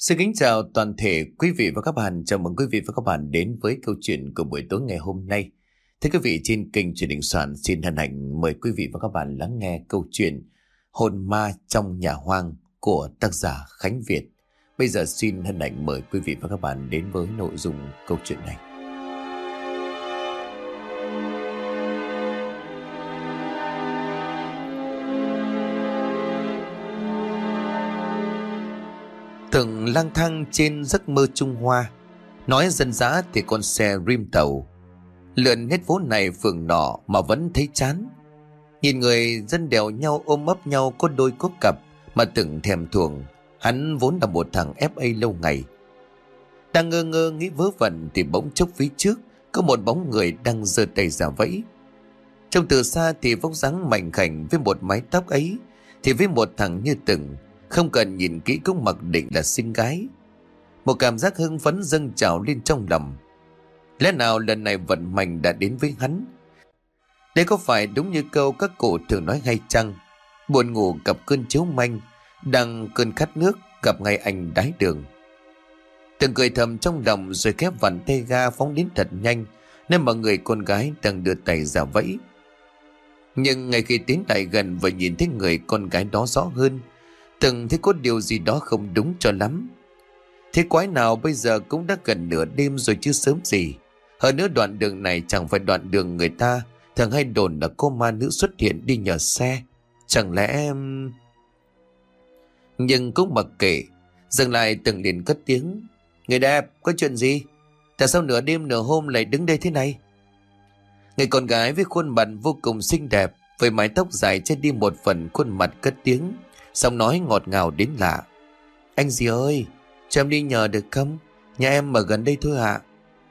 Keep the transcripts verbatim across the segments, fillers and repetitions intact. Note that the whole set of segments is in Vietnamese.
Xin kính chào toàn thể quý vị và các bạn. Chào mừng quý vị và các bạn đến với câu chuyện của buổi tối ngày hôm nay. Thưa quý vị, trên kênh Truyền Đình Soạn xin hân hạnh mời quý vị và các bạn lắng nghe câu chuyện Hồn ma trong nhà hoang của tác giả Khánh Việt. Bây giờ xin hân hạnh mời quý vị và các bạn đến với nội dung câu chuyện này. Từng lang thang trên giấc mơ Trung Hoa, nói dân dã thì con xe rim tàu lượn hết phố này phường nọ mà vẫn thấy chán. Nhìn người dân đèo nhau ôm ấp nhau có đôi có cặp mà từng thèm thuồng. Hắn vốn là một thằng ép a lâu ngày, đang ngơ ngơ nghĩ vớ vẩn thì bỗng chốc phía trước có một bóng người đang giơ tay ra vẫy. Trông từ xa thì vóc dáng mảnh khảnh với một mái tóc ấy thì với một thằng như Từng, không cần nhìn kỹ cũng mặc định là xinh gái. Một cảm giác hưng phấn dâng trào lên trong lòng. Lẽ nào lần này vận mệnh đã đến với hắn? Đây có phải đúng như câu các cụ thường nói hay chăng? Buồn ngủ gặp cơn chiếu manh, đang cơn khát nước gặp ngay anh đái đường. Từng cười thầm trong lòng rồi khép vặn tay ga phóng đến thật nhanh, nên mà người con gái đang đưa tay ra vẫy. Nhưng ngay khi tiến lại gần và nhìn thấy người con gái đó rõ hơn, Từng thấy có điều gì đó không đúng cho lắm. Thế quái nào bây giờ cũng đã gần nửa đêm rồi chứ sớm gì. Hơn nữa đoạn đường này chẳng phải đoạn đường người ta thường hay đồn là có ma nữ xuất hiện đi nhờ xe. Chẳng lẽ... Nhưng cũng mặc kệ, dừng lại Từng liền cất tiếng: "Người đẹp, có chuyện gì? Tại sao nửa đêm nửa hôm lại đứng đây thế này?" Người con gái với khuôn mặt vô cùng xinh đẹp, với mái tóc dài che đi một phần khuôn mặt cất tiếng, giọng nói ngọt ngào đến lạ: "Anh gì ơi, cho em đi nhờ được không? Nhà em ở gần đây thôi ạ."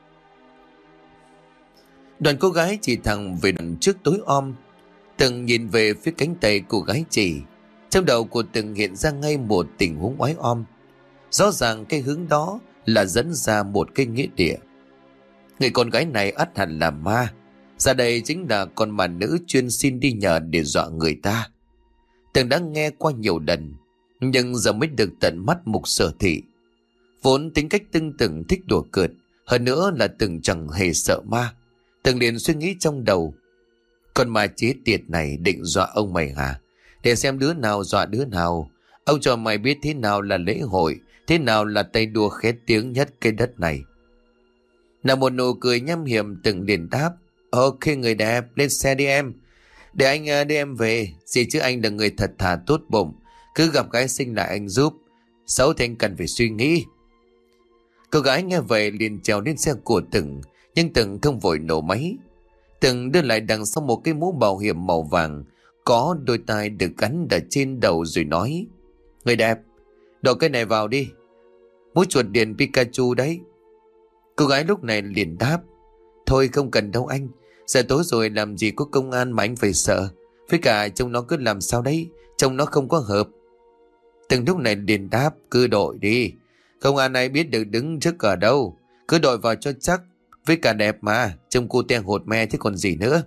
Đoàn cô gái chỉ thẳng về đằng trước tối om. Từng nhìn về phía cánh tay cô gái chỉ. Trong đầu của Từng hiện ra ngay một tình huống oái om. Rõ ràng cái hướng đó là dẫn ra một cái nghĩa địa. Người con gái này ắt hẳn là ma. Ra đây chính là con ma nữ chuyên xin đi nhờ để dọa người ta. Từng đã nghe qua nhiều lần, nhưng giờ mới được tận mắt mục sở thị. Vốn tính cách Từng Từng thích đùa cợt, hơn nữa là Từng chẳng hề sợ ma. Từng liền suy nghĩ trong đầu: con ma chế tiệt này định dọa ông mày hả? Để xem đứa nào dọa đứa nào. Ông cho mày biết thế nào là lễ hội, thế nào là tay đua khét tiếng nhất cái đất này. Là một nụ cười nham hiểm, Từng liền đáp: "Ok người đẹp, lên xe đi em. Để anh đưa em về. Gì chứ anh là người thật thà tốt bụng, cứ gặp gái xinh lại anh giúp, xấu thì anh cần phải suy nghĩ." Cô gái nghe vậy liền trèo lên xe của Từng, nhưng Từng không vội nổ máy. Từng đưa lại đằng sau một cái mũ bảo hiểm màu vàng, có đôi tai được gắn ở trên đầu rồi nói: "Người đẹp, đổ cái này vào đi. Mũ chuột điện Pikachu đấy." Cô gái lúc này liền đáp: "Thôi không cần đâu anh. Giờ tối rồi làm gì có công an mà anh phải sợ. Với cả trông nó cứ làm sao đấy, trông nó không có hợp." Từng lúc này liền đáp: "Cứ đội đi. Không ai ai biết được đứng trước ở đâu. Cứ đội vào cho chắc. Với cả đẹp mà, trông cô ten hột me thế còn gì nữa."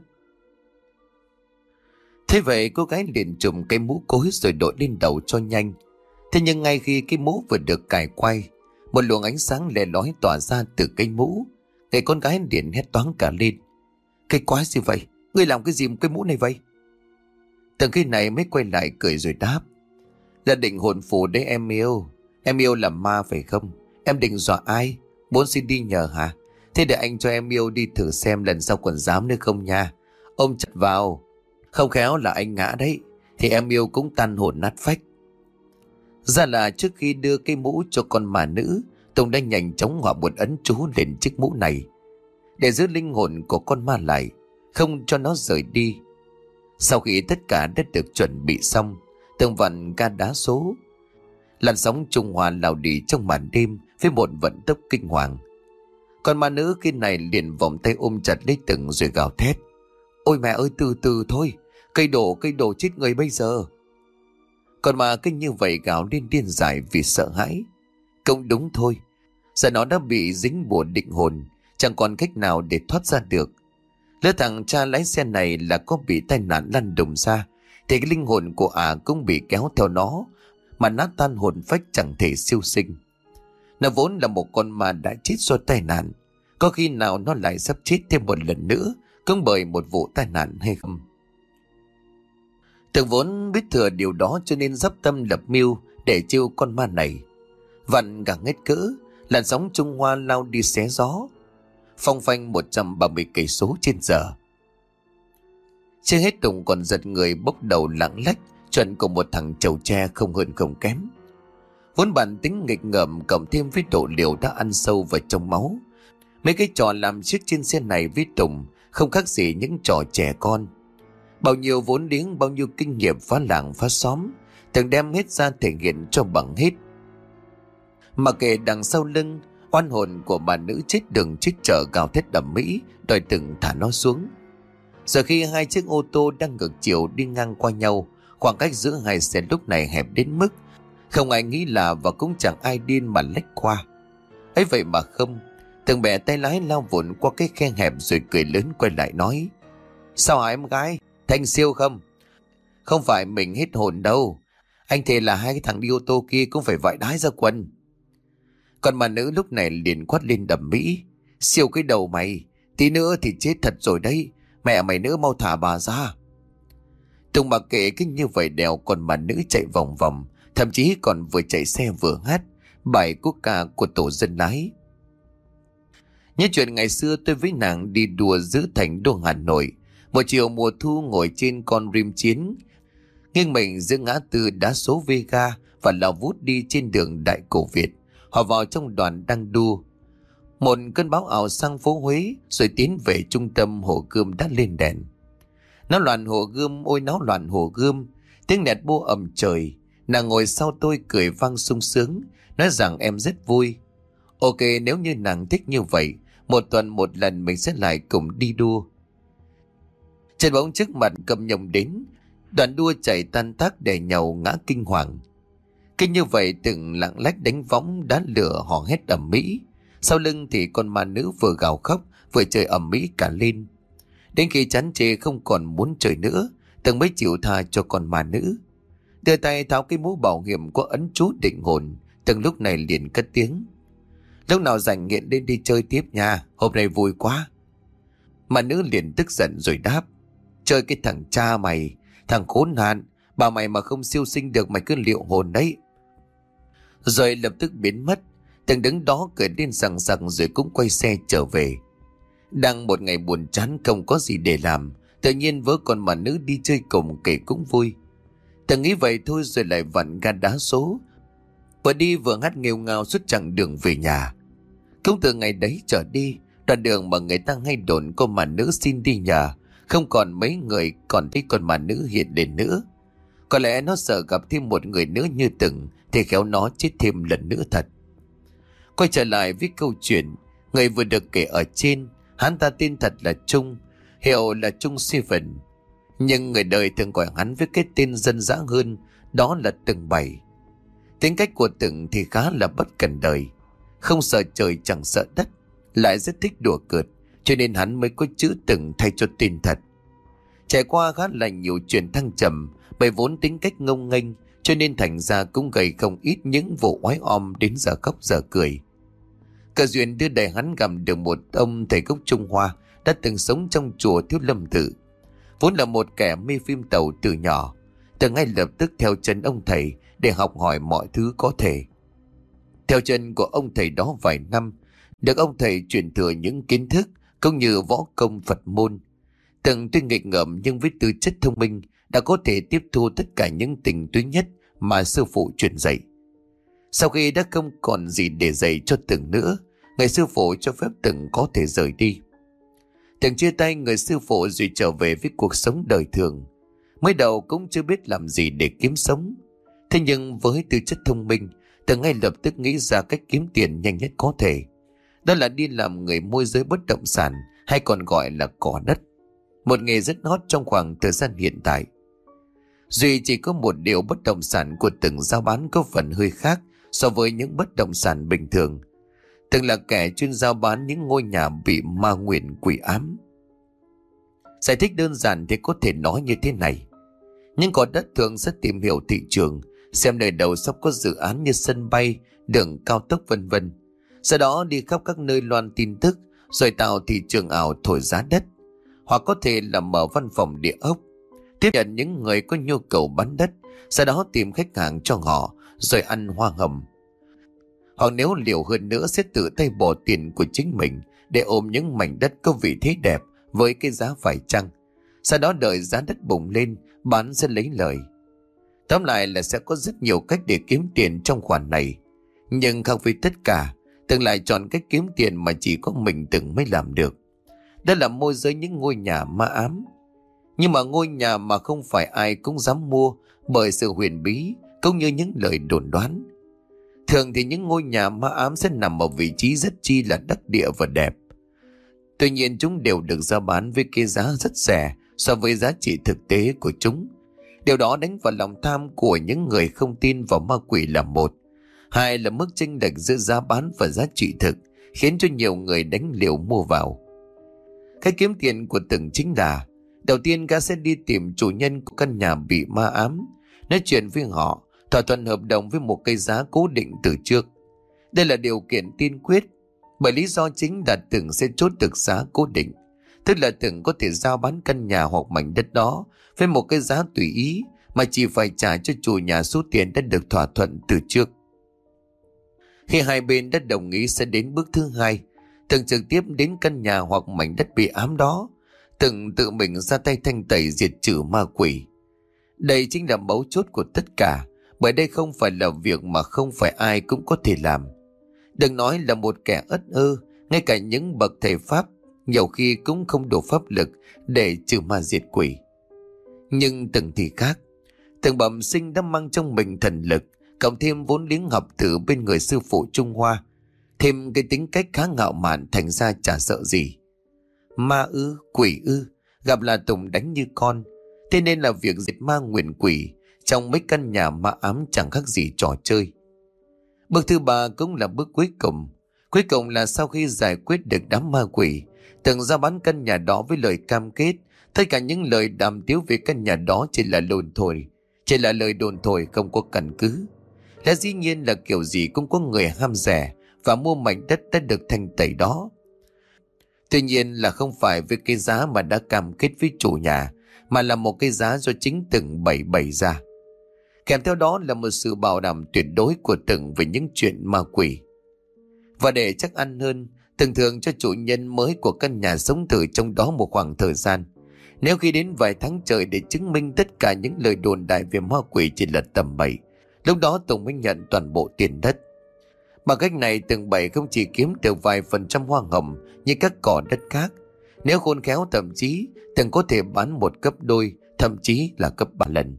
Thế vậy cô gái liền trùm cái mũ cối rồi đội lên đầu cho nhanh. Thế nhưng ngay khi cái mũ vừa được cài quay, một luồng ánh sáng lè lói tỏa ra từ cái mũ. Người con gái liền hét toáng cả lên: "Cái quái gì vậy? Ngươi làm cái gì một cái mũ này vậy?" Từng khi này mới quay lại cười rồi đáp: "Là định hồn phù đấy em yêu. Em yêu là ma phải không? Em định dọa ai? Muốn xin đi nhờ hả? Thế để anh cho em yêu đi thử xem lần sau còn dám nữa không nha. Ôm chặt vào, không khéo là anh ngã đấy, thì em yêu cũng tan hồn nát phách." Ra là trước khi đưa cái mũ cho con ma nữ, Tùng đã nhanh chóng họa một ấn chú lên chiếc mũ này, để giữ linh hồn của con ma lại, không cho nó rời đi. Sau khi tất cả đã được chuẩn bị xong, Tùng vặn ga đá số. Làn sóng Trung Hoa lao đi trong màn đêm với một vận tốc kinh hoàng. Con ma nữ khi này liền vòng tay ôm chặt lấy Tùng rồi gào thét: "Ôi mẹ ơi, từ từ thôi, cây đổ cây đổ chết người bây giờ." Còn ma cứ như vậy gào lên điên dại vì sợ hãi. Cũng đúng thôi, giờ nó đã bị dính bùa định hồn, chẳng còn cách nào để thoát ra được. Lỡ thằng cha lái xe này là có bị tai nạn lăn đùng ra, thì cái linh hồn của ả à cũng bị kéo theo nó, mà nát tan hồn phách chẳng thể siêu sinh. Nó vốn là một con ma đã chết do tai nạn. Có khi nào nó lại sắp chết thêm một lần nữa cũng bởi một vụ tai nạn hay không? Tường vốn biết thừa điều đó cho nên dắp tâm lập mưu để chiêu con ma này. Vặn cả hết cỡ, làn sóng Trung Hoa lao đi xé gió, phong phanh một trăm ba mươi cây số trên giờ. Chưa hết Tùng còn giật người bốc đầu lạng lách, chuẩn của một thằng chầu tre không hơn không kém. Vốn bản tính nghịch ngợm cộng thêm với độ liều đã ăn sâu vào trong máu. Mấy cái trò làm chiếc trên xe này với Tùng không khác gì những trò trẻ con. Bao nhiêu vốn liếng, bao nhiêu kinh nghiệm phá làng phá xóm, Tường đem hết ra thể hiện cho bằng hết. Mà kể đằng sau lưng, oan hồn của bà nữ chết đường chết chợ gào thét đầm mỹ, đòi Tường thả nó xuống. Giờ khi hai chiếc ô tô đang ngược chiều đi ngang qua nhau, khoảng cách giữa hai xe lúc này hẹp đến mức không ai nghĩ là và cũng chẳng ai điên mà lách qua. Ấy vậy mà không, Tường bẻ tay lái lao vụn qua cái khe hẹp rồi cười lớn quay lại nói: Sao hả em gái, Thanh siêu không? Không phải mình hết hồn đâu, anh thề là hai cái thằng đi ô tô kia cũng phải vãi đái ra quần. Còn bà nữ lúc này liền quát lên đầm mỹ: Siêu cái đầu mày, tí nữa thì chết thật rồi đấy, mẹ mày nữa mau thả bà ra. Tùng mặc kệ cứ như vậy đèo còn bà nữ chạy vòng vòng, thậm chí còn vừa chạy xe vừa hát bài quốc ca của tổ dân lái. Nhớ chuyện ngày xưa tôi với nàng đi đùa giữa thành đô Hà Nội, một chiều mùa thu ngồi trên con rim chiến, nghiêng mình giữa ngã tư đá số Vega và lao vút đi trên đường Đại Cổ Việt. Họ vào trong đoàn đang đu. Một cơn bão ảo sang phố Huế rồi tiến về trung tâm Hồ Gươm đã lên đèn. Náo loạn Hồ Gươm, ôi náo loạn Hồ Gươm, tiếng nẹt bô ầm trời. Nàng ngồi sau tôi cười vang sung sướng, nói rằng em rất vui. Ok, nếu như nàng thích như vậy, một tuần một lần mình sẽ lại cùng đi đua. Trên bóng trước mặt cầm nhồng đến, đoàn đua chạy tan tác để nhầu ngã kinh hoàng. Kinh như vậy từng lạng lách đánh võng đá lửa hò hét ầm mỹ. Sau lưng thì con ma nữ vừa gào khóc vừa chơi ầm mỹ cả lên. Đến khi chán chê không còn muốn chơi nữa, Tường mới chịu tha cho con ma nữ. Đưa tay tháo cái mũ bảo hiểm có ấn chú định hồn, Tường lúc này liền cất tiếng: Lúc nào rảnh nghiện lên đi chơi tiếp nha, hôm nay vui quá. Ma nữ liền tức giận rồi đáp: Chơi cái thằng cha mày, thằng khốn nạn, bà mày mà không siêu sinh được mày cứ liệu hồn đấy. Rồi lập tức biến mất. Tường đứng đó cười lên sằng sặc rồi cũng quay xe trở về. Đang một ngày buồn chán không có gì để làm, tự nhiên vớ con mà nữ đi chơi cùng kể cũng vui. Tường nghĩ vậy thôi rồi lại vặn ga đá số, vừa đi vừa hát nghêu ngao suốt chặng đường về nhà. Cũng từ ngày đấy trở đi, đoạn đường mà người ta hay đồn con mà nữ xin đi nhà, không còn mấy người còn thấy con mà nữ hiện lên nữa. Có lẽ nó sợ gặp thêm một người nữa như Tường thì khéo nó chết thêm lần nữa thật. Quay trở lại với câu chuyện, người vừa được kể ở trên, hắn ta tên thật là Trung, hiệu là Trung Seven. Nhưng người đời thường gọi hắn với cái tên dân dã hơn, đó là Tường Bảy. Tính cách của Tường thì khá là bất cần đời, không sợ trời chẳng sợ đất, lại rất thích đùa cợt, cho nên hắn mới có chữ Tường thay cho tên thật. Trải qua khá là nhiều chuyện thăng trầm, bởi vốn tính cách ngông nghênh, cho nên thành ra cũng gây không ít những vụ oái om đến giờ khóc giờ cười. Cơ duyên đưa đẩy hắn gặp được một ông thầy gốc Trung Hoa đã từng sống trong chùa Thiếu Lâm Tự. Vốn là một kẻ mê phim tàu từ nhỏ, Tường ngay lập tức theo chân ông thầy để học hỏi mọi thứ có thể. Theo chân của ông thầy đó vài năm, được ông thầy truyền thừa những kiến thức cũng như võ công Phật môn. Tường tuy nghịch ngợm nhưng với tư chất thông minh đã có thể tiếp thu tất cả những tình túy nhất mà sư phụ truyền dạy. Sau khi đã không còn gì để dạy cho Tường nữa, người sư phụ cho phép Tường có thể rời đi. Tường chia tay người sư phụ rồi trở về với cuộc sống đời thường. Mới đầu cũng chưa biết làm gì để kiếm sống. Thế nhưng với tư chất thông minh, Tường ngay lập tức nghĩ ra cách kiếm tiền nhanh nhất có thể. Đó là đi làm người môi giới bất động sản, hay còn gọi là cỏ đất. Một nghề rất hot trong khoảng thời gian hiện tại. Duy chỉ có một điều, bất động sản của Tường giao bán có phần hơi khác so với những bất động sản bình thường. Tường là kẻ chuyên giao bán những ngôi nhà bị ma nguyền quỷ ám. Giải thích đơn giản thì có thể nói như thế này: những cỏ đất thường sẽ tìm hiểu thị trường, xem nơi đầu sắp có dự án như sân bay, đường cao tốc vân vân. Sau đó đi khắp các nơi loan tin tức, rồi tạo thị trường ảo thổi giá đất. Hoặc có thể là mở văn phòng địa ốc, tiếp nhận những người có nhu cầu bán đất, sau đó tìm khách hàng cho họ, rồi ăn hoa hồng. Hoặc nếu liều hơn nữa sẽ tự tay bỏ tiền của chính mình để ôm những mảnh đất có vị thế đẹp với cái giá phải chăng. Sau đó đợi giá đất bùng lên, bán sẽ lấy lời. Tóm lại là sẽ có rất nhiều cách để kiếm tiền trong khoản này. Nhưng khác với tất cả, Tường lại chọn cách kiếm tiền mà chỉ có mình Tường mới làm được. Đó là môi giới những ngôi nhà ma ám. Nhưng mà ngôi nhà mà không phải ai cũng dám mua bởi sự huyền bí cũng như những lời đồn đoán. Thường thì những ngôi nhà ma ám sẽ nằm ở vị trí rất chi là đắc địa và đẹp. Tuy nhiên chúng đều được giao bán với cái giá rất rẻ so với giá trị thực tế của chúng. Điều đó đánh vào lòng tham của những người không tin vào ma quỷ là một. Hai là mức chênh lệch giữa giá bán và giá trị thực khiến cho nhiều người đánh liều mua vào. Cái kiếm tiền của Tường chính là: đầu tiên gã sẽ đi tìm chủ nhân của căn nhà bị ma ám, nói chuyện với họ, thỏa thuận hợp đồng với một cái giá cố định từ trước. Đây là điều kiện tiên quyết, bởi lý do chính là Tường sẽ chốt được giá cố định, tức là Tường có thể giao bán căn nhà hoặc mảnh đất đó với một cái giá tùy ý mà chỉ phải trả cho chủ nhà số tiền đã được thỏa thuận từ trước. Khi hai bên đã đồng ý sẽ đến bước thứ hai, Tường trực tiếp đến căn nhà hoặc mảnh đất bị ám đó, Tường tự mình ra tay thanh tẩy diệt trừ ma quỷ. Đây chính là mấu chốt của tất cả, bởi đây không phải là việc mà không phải ai cũng có thể làm. Đừng nói là một kẻ ất ơ, ngay cả những bậc thầy Pháp nhiều khi cũng không đủ pháp lực để trừ ma diệt quỷ. Nhưng Tường thì khác. Tường bẩm sinh đã mang trong mình thần lực, cộng thêm vốn liếng học từ bên người sư phụ Trung Hoa, thêm cái tính cách khá ngạo mạn, thành ra chả sợ gì. Ma ư, quỷ ư, gặp là Tùng đánh như con. Thế nên là việc diệt ma nguyền quỷ trong mấy căn nhà ma ám chẳng khác gì trò chơi. Bước thứ ba cũng là bước cuối cùng. Cuối cùng là sau khi giải quyết được đám ma quỷ, Tường ra bán căn nhà đó với lời cam kết tất cả những lời đàm tiếu về căn nhà đó chỉ là đồn thổi, chỉ là lời đồn thổi không có căn cứ. Lẽ dĩ nhiên là kiểu gì cũng có người ham rẻ và mua mảnh đất đã được thanh tẩy đó. Tuy nhiên là không phải với cái giá mà đã cam kết với chủ nhà, mà là một cái giá do chính Tường bày bày ra. Kèm theo đó là một sự bảo đảm tuyệt đối của Tường về những chuyện ma quỷ. Và để chắc ăn hơn, Tường thường cho chủ nhân mới của căn nhà sống thử trong đó một khoảng thời gian. Nếu khi đến vài tháng trời để chứng minh tất cả những lời đồn đại về ma quỷ chỉ là tầm bậy, lúc đó Tùng mới nhận toàn bộ tiền đất. Bằng cách này Tường bậy không chỉ kiếm được vài phần trăm hoa hồng như các cỏ đất khác. Nếu khôn khéo thậm chí Tường có thể bán một gấp đôi, thậm chí là gấp ba lần.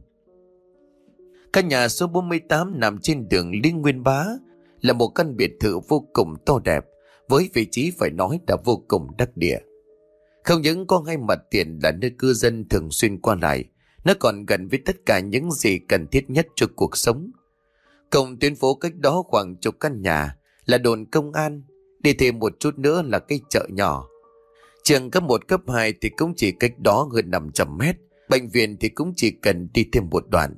Căn nhà số bốn mươi tám nằm trên đường Lý Nguyên Bá, là một căn biệt thự vô cùng to đẹp, với vị trí phải nói là vô cùng đắc địa. Không những có ngay mặt tiền là nơi cư dân thường xuyên qua lại, nó còn gần với tất cả những gì cần thiết nhất cho cuộc sống. Cùng tuyến phố cách đó khoảng chục căn nhà là đồn công an, đi thêm một chút nữa là cái chợ nhỏ. Trường cấp một cấp hai thì cũng chỉ cách đó hơn năm trăm mét, bệnh viện thì cũng chỉ cần đi thêm một đoạn.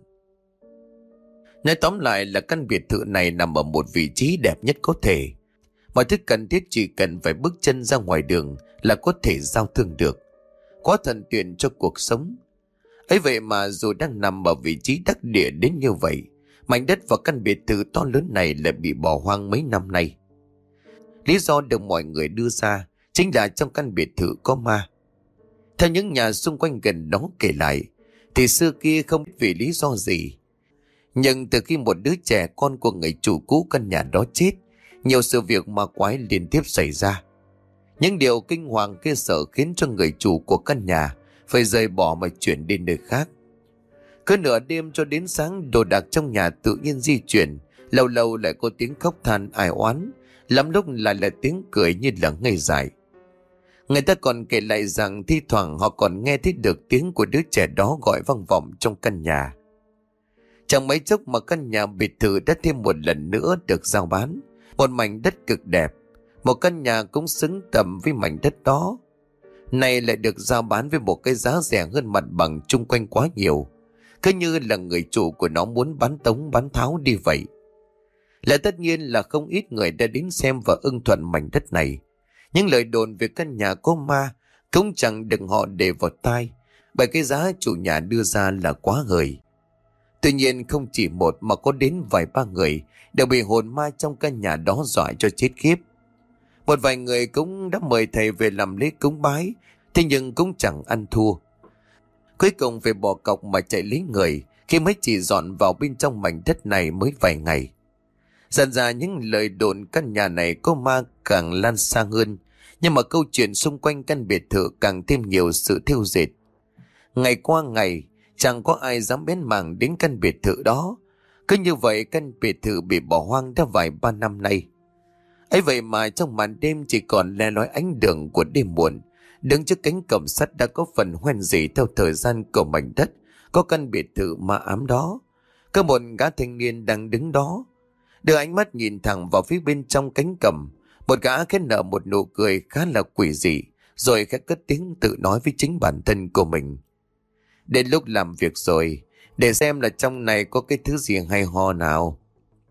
Nói tóm lại là căn biệt thự này nằm ở một vị trí đẹp nhất có thể. Mọi thứ cần thiết chỉ cần phải bước chân ra ngoài đường là có thể giao thương được. Quá thuận tiện cho cuộc sống. Ấy vậy mà dù đang nằm ở vị trí đắc địa đến như vậy, mảnh đất và căn biệt thự to lớn này lại bị bỏ hoang mấy năm nay. Lý do được mọi người đưa ra chính là trong căn biệt thự có ma. Theo những nhà xung quanh gần đó kể lại, thì xưa kia không biết vì lý do gì, nhưng từ khi một đứa trẻ con của người chủ cũ căn nhà đó chết, nhiều sự việc ma quái liên tiếp xảy ra. Những điều kinh hoàng kia sợ khiến cho người chủ của căn nhà phải rời bỏ mà chuyển đi nơi khác. Cứ nửa đêm cho đến sáng, đồ đạc trong nhà tự nhiên di chuyển, lâu lâu lại có tiếng khóc than ai oán, lắm lúc lại là tiếng cười như là ngây dại. Người ta còn kể lại rằng thi thoảng họ còn nghe thấy được tiếng của đứa trẻ đó gọi vang vọng trong căn nhà. Chẳng mấy chốc mà căn nhà biệt thự đã thêm một lần nữa được giao bán. Một mảnh đất cực đẹp, một căn nhà cũng xứng tầm với mảnh đất đó, này lại được giao bán với một cái giá rẻ hơn mặt bằng chung quanh quá nhiều. Cứ như là người chủ của nó muốn bán tống bán tháo đi vậy. Là tất nhiên là không ít người đã đến xem và ưng thuận mảnh đất này. Những lời đồn về căn nhà có ma cũng chẳng đừng họ để vào tai, bởi cái giá chủ nhà đưa ra là quá hời. Tuy nhiên không chỉ một mà có đến vài ba người đều bị hồn ma trong căn nhà đó dọa cho chết khiếp. Một vài người cũng đã mời thầy về làm lễ cúng bái, thế nhưng cũng chẳng ăn thua. Cuối cùng phải bỏ cọc mà chạy lấy người khi mới chỉ dọn vào bên trong mảnh đất này mới vài ngày. Dần ra những lời đồn căn nhà này có ma càng lan xa hơn, nhưng mà câu chuyện xung quanh căn biệt thự càng thêm nhiều sự thêu dệt. Ngày qua ngày, chẳng có ai dám bén mảng đến căn biệt thự đó. Cứ như vậy căn biệt thự bị bỏ hoang đã vài ba năm nay. Ấy vậy mà trong màn đêm chỉ còn le lói ánh đường của đêm muộn, đứng trước cánh cổng sắt đã có phần hoen rỉ theo thời gian của mảnh đất có căn biệt thự ma ám đó. Có một gã thanh niên đang đứng đó, đưa ánh mắt nhìn thẳng vào phía bên trong cánh cổng. Một gã khẽ nở một nụ cười khá là quỷ dị, rồi khẽ cất tiếng tự nói với chính bản thân của mình. Đến lúc làm việc rồi, để xem là trong này có cái thứ gì hay ho nào.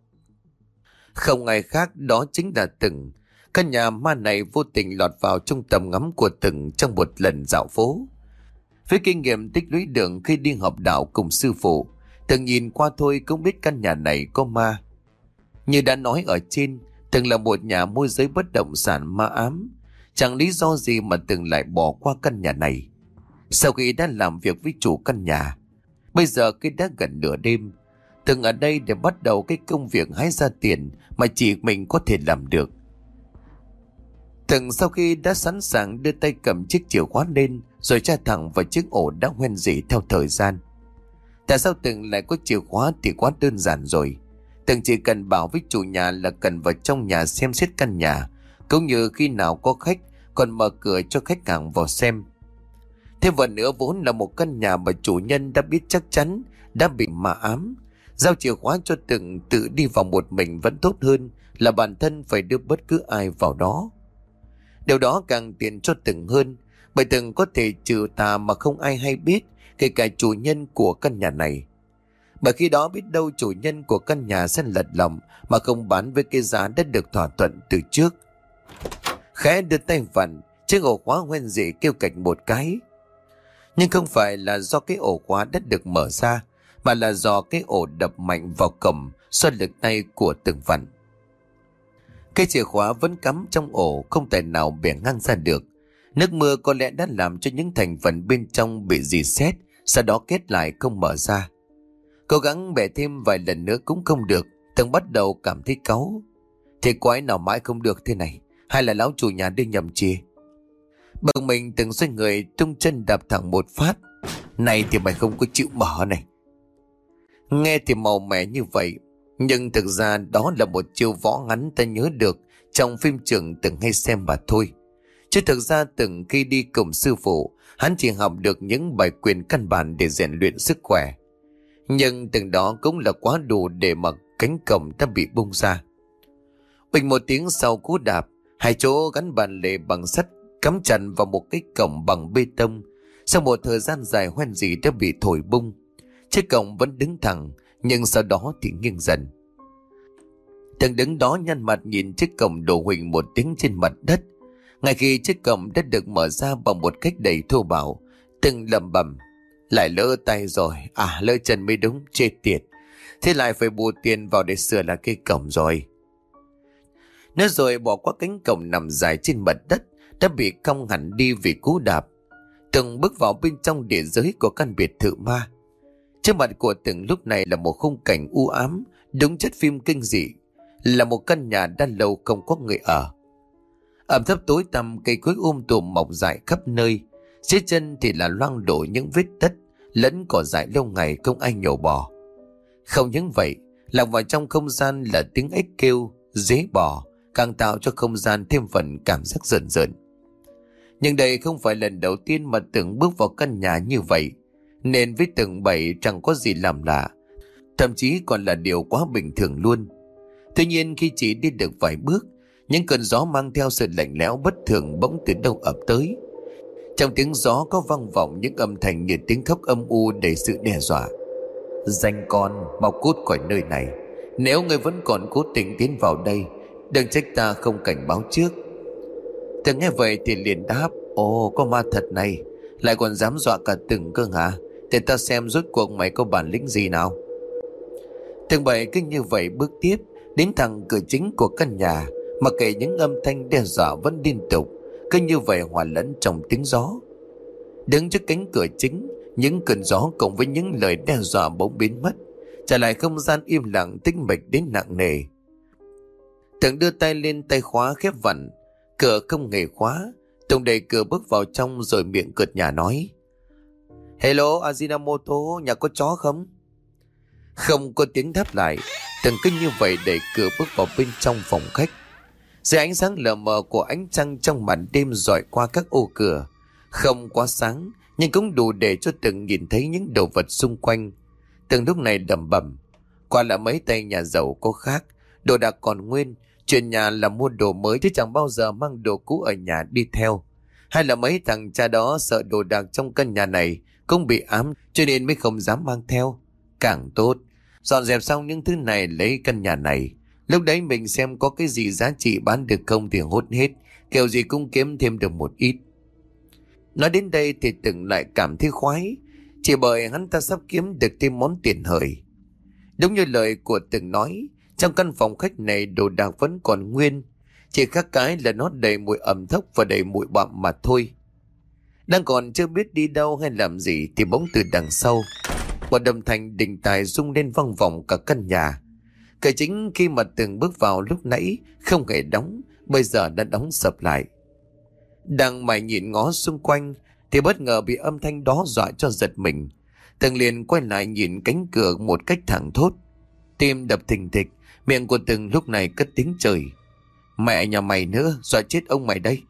Không ai khác đó chính là Từng. Căn nhà ma này vô tình lọt vào trong tầm ngắm của Từng trong một lần dạo phố. Với kinh nghiệm tích lũy được khi đi học đạo cùng sư phụ, Từng nhìn qua thôi cũng biết căn nhà này có ma. Như đã nói ở trên, Từng là một nhà môi giới bất động sản ma ám. Chẳng lý do gì mà Từng lại bỏ qua căn nhà này. Sau khi đã làm việc với chủ căn nhà, bây giờ khi đã gần nửa đêm, Từng ở đây để bắt đầu cái công việc hái ra tiền mà chỉ mình có thể làm được. Từng sau khi đã sẵn sàng đưa tay cầm chiếc chìa khóa lên, rồi tra thẳng vào chiếc ổ đã hoen rỉ theo thời gian. Tại sao Từng lại có chìa khóa thì quá đơn giản rồi. Từng chỉ cần bảo với chủ nhà là cần vào trong nhà xem xét căn nhà, cũng như khi nào có khách còn mở cửa cho khách hàng vào xem. Thêm vào nữa, vốn là một căn nhà mà chủ nhân đã biết chắc chắn đã bị ma ám. Giao chìa khóa cho Từng tự đi vào một mình vẫn tốt hơn là bản thân phải đưa bất cứ ai vào đó. Điều đó càng tiện cho Từng hơn, bởi Từng có thể trừ tà mà không ai hay biết, kể cả chủ nhân của căn nhà này. Bởi khi đó biết đâu chủ nhân của căn nhà sẽ lật lòng mà không bán với cái giá đã được thỏa thuận từ trước. Khẽ đưa tay vặn, chiếc ổ khóa hoen rỉ kêu cạch một cái. Nhưng không phải là do cái ổ khóa đã được mở ra, mà là do cái ổ đập mạnh vào cổng do lực tay của Từng vặn. Cái chìa khóa vẫn cắm trong ổ, không thể nào bẻ ngang ra được. Nước mưa có lẽ đã làm cho những thành phần bên trong bị rỉ sét, sau đó kết lại không mở ra. Cố gắng bẻ thêm vài lần nữa cũng không được. Từng bắt đầu cảm thấy cáu. Thế quái nào mãi không được thế này, hay là lão chủ nhà đưa nhầm chìa? Bực mình Từng xoay người tung chân đạp thẳng một phát. Này thì mày không có chịu mở này. Nghe thì màu mẻ như vậy, nhưng thực ra đó là một chiêu võ ngắn ta nhớ được trong phim trường Từng hay xem mà thôi. Chứ thực ra Từng khi đi cùng sư phụ, hắn chỉ học được những bài quyền căn bản để rèn luyện sức khỏe. Nhưng Từng đó cũng là quá đủ để mà cánh cổng đã bị bung ra. Bình một tiếng sau cú đạp, hai chỗ gắn bàn lề bằng sắt cắm chặt vào một cái cổng bằng bê tông. Sau một thời gian dài hoen rỉ đã bị thổi bung. Chiếc cổng vẫn đứng thẳng, nhưng sau đó thì nghiêng dần. Từng đứng đó nhăn mặt nhìn chiếc cổng đổ huỳnh một tiếng trên mặt đất. Ngay khi chiếc cổng đã được mở ra bằng một cách đầy thô bạo, Từng lẩm bẩm: lại lỡ tay rồi, à lỡ chân mới đúng, chết tiệt. Thế lại phải bù tiền vào để sửa lại cái cổng rồi. Nói rồi bỏ qua cánh cổng nằm dài trên mặt đất đã bị cong hẳn đi vì cú đạp. Từng bước vào bên trong địa giới của căn biệt thự ma. Trước mặt của Từng lúc này là một khung cảnh u ám, đúng chất phim kinh dị. Là một căn nhà đã lâu không có người ở. Ẩm thấp tối tăm, cây cối um tùm mọc dại khắp nơi. Dưới chân thì là loang đổ những vết đất lẫn cỏ dại lâu ngày không ai nhổ bỏ. Không những vậy, lạc vào trong không gian là tiếng ếch kêu, dế bò, càng tạo cho không gian thêm phần cảm giác rợn rợn. Nhưng đây không phải lần đầu tiên mà Từng bước vào căn nhà như vậy, nên với Từng bậy chẳng có gì làm lạ, thậm chí còn là điều quá bình thường luôn. Tuy nhiên khi chỉ đi được vài bước, những cơn gió mang theo sự lạnh lẽo bất thường bỗng từ đâu ập tới. Trong tiếng gió có vang vọng những âm thanh như tiếng khóc âm u đầy sự đe dọa. Danh con, mau cút khỏi nơi này. Nếu ngươi vẫn còn cố tình tiến vào đây, đừng trách ta không cảnh báo trước. Tường nghe vậy thì liền đáp: Ồ, có ma thật này, lại còn dám dọa cả Tường cơ hả? Để ta xem rốt cuộc mày có bản lĩnh gì nào. Tường Bảy cứ như vậy bước tiếp đến thẳng cửa chính của căn nhà, mà kể những âm thanh đe dọa vẫn liên tục, cứ như vậy hòa lẫn trong tiếng gió. Đứng trước cánh cửa chính, những cơn gió cộng với những lời đe dọa bỗng biến mất, trả lại không gian im lặng tĩnh mịch đến nặng nề. Tường đưa tay lên tay khóa khép vặn, cửa không hề khóa. Tùng đẩy cửa bước vào trong rồi miệng cợt nhả nói: Hello Ajinomoto, nhà có chó không? Không có tiếng đáp lại. Tường cứ như vậy đẩy cửa bước vào bên trong phòng khách. Dưới ánh sáng lờ mờ của ánh trăng trong màn đêm rọi qua các ô cửa, không quá sáng nhưng cũng đủ để cho Tường nhìn thấy những đồ vật xung quanh. Tường lúc này lẩm bẩm: Quả là mấy tay nhà giàu có khác, đồ đạc còn nguyên. Chuyện nhà là mua đồ mới chứ chẳng bao giờ mang đồ cũ ở nhà đi theo. Hay là mấy thằng cha đó sợ đồ đạc trong căn nhà này cũng bị ám, cho nên mới không dám mang theo. Càng tốt, dọn dẹp xong những thứ này lấy căn nhà này, lúc đấy mình xem có cái gì giá trị bán được không thì hốt hết, kiểu gì cũng kiếm thêm được một ít. Nói đến đây thì Tường lại cảm thấy khoái, chỉ bởi hắn ta sắp kiếm được thêm món tiền hời. Đúng như lời của Tường nói, trong căn phòng khách này đồ đạc vẫn còn nguyên, chỉ khác cái là nó đầy mùi ẩm thốc và đầy mùi bặm mà thôi. Đang còn chưa biết đi đâu hay làm gì thì bỗng từ đằng sau một âm thanh đình tài rung lên vang vọng cả căn nhà. Cửa chính khi mà Tường bước vào lúc nãy không hề đóng, bây giờ đã đóng sập lại. Đang mải nhìn ngó xung quanh thì bất ngờ bị âm thanh đó dọa cho giật mình. Tường liền quay lại nhìn cánh cửa một cách thẳng thốt. Tim đập thình thịch, miệng của Tường lúc này cất tiếng trời: Mẹ nhà mày nữa, dọa chết ông mày đây.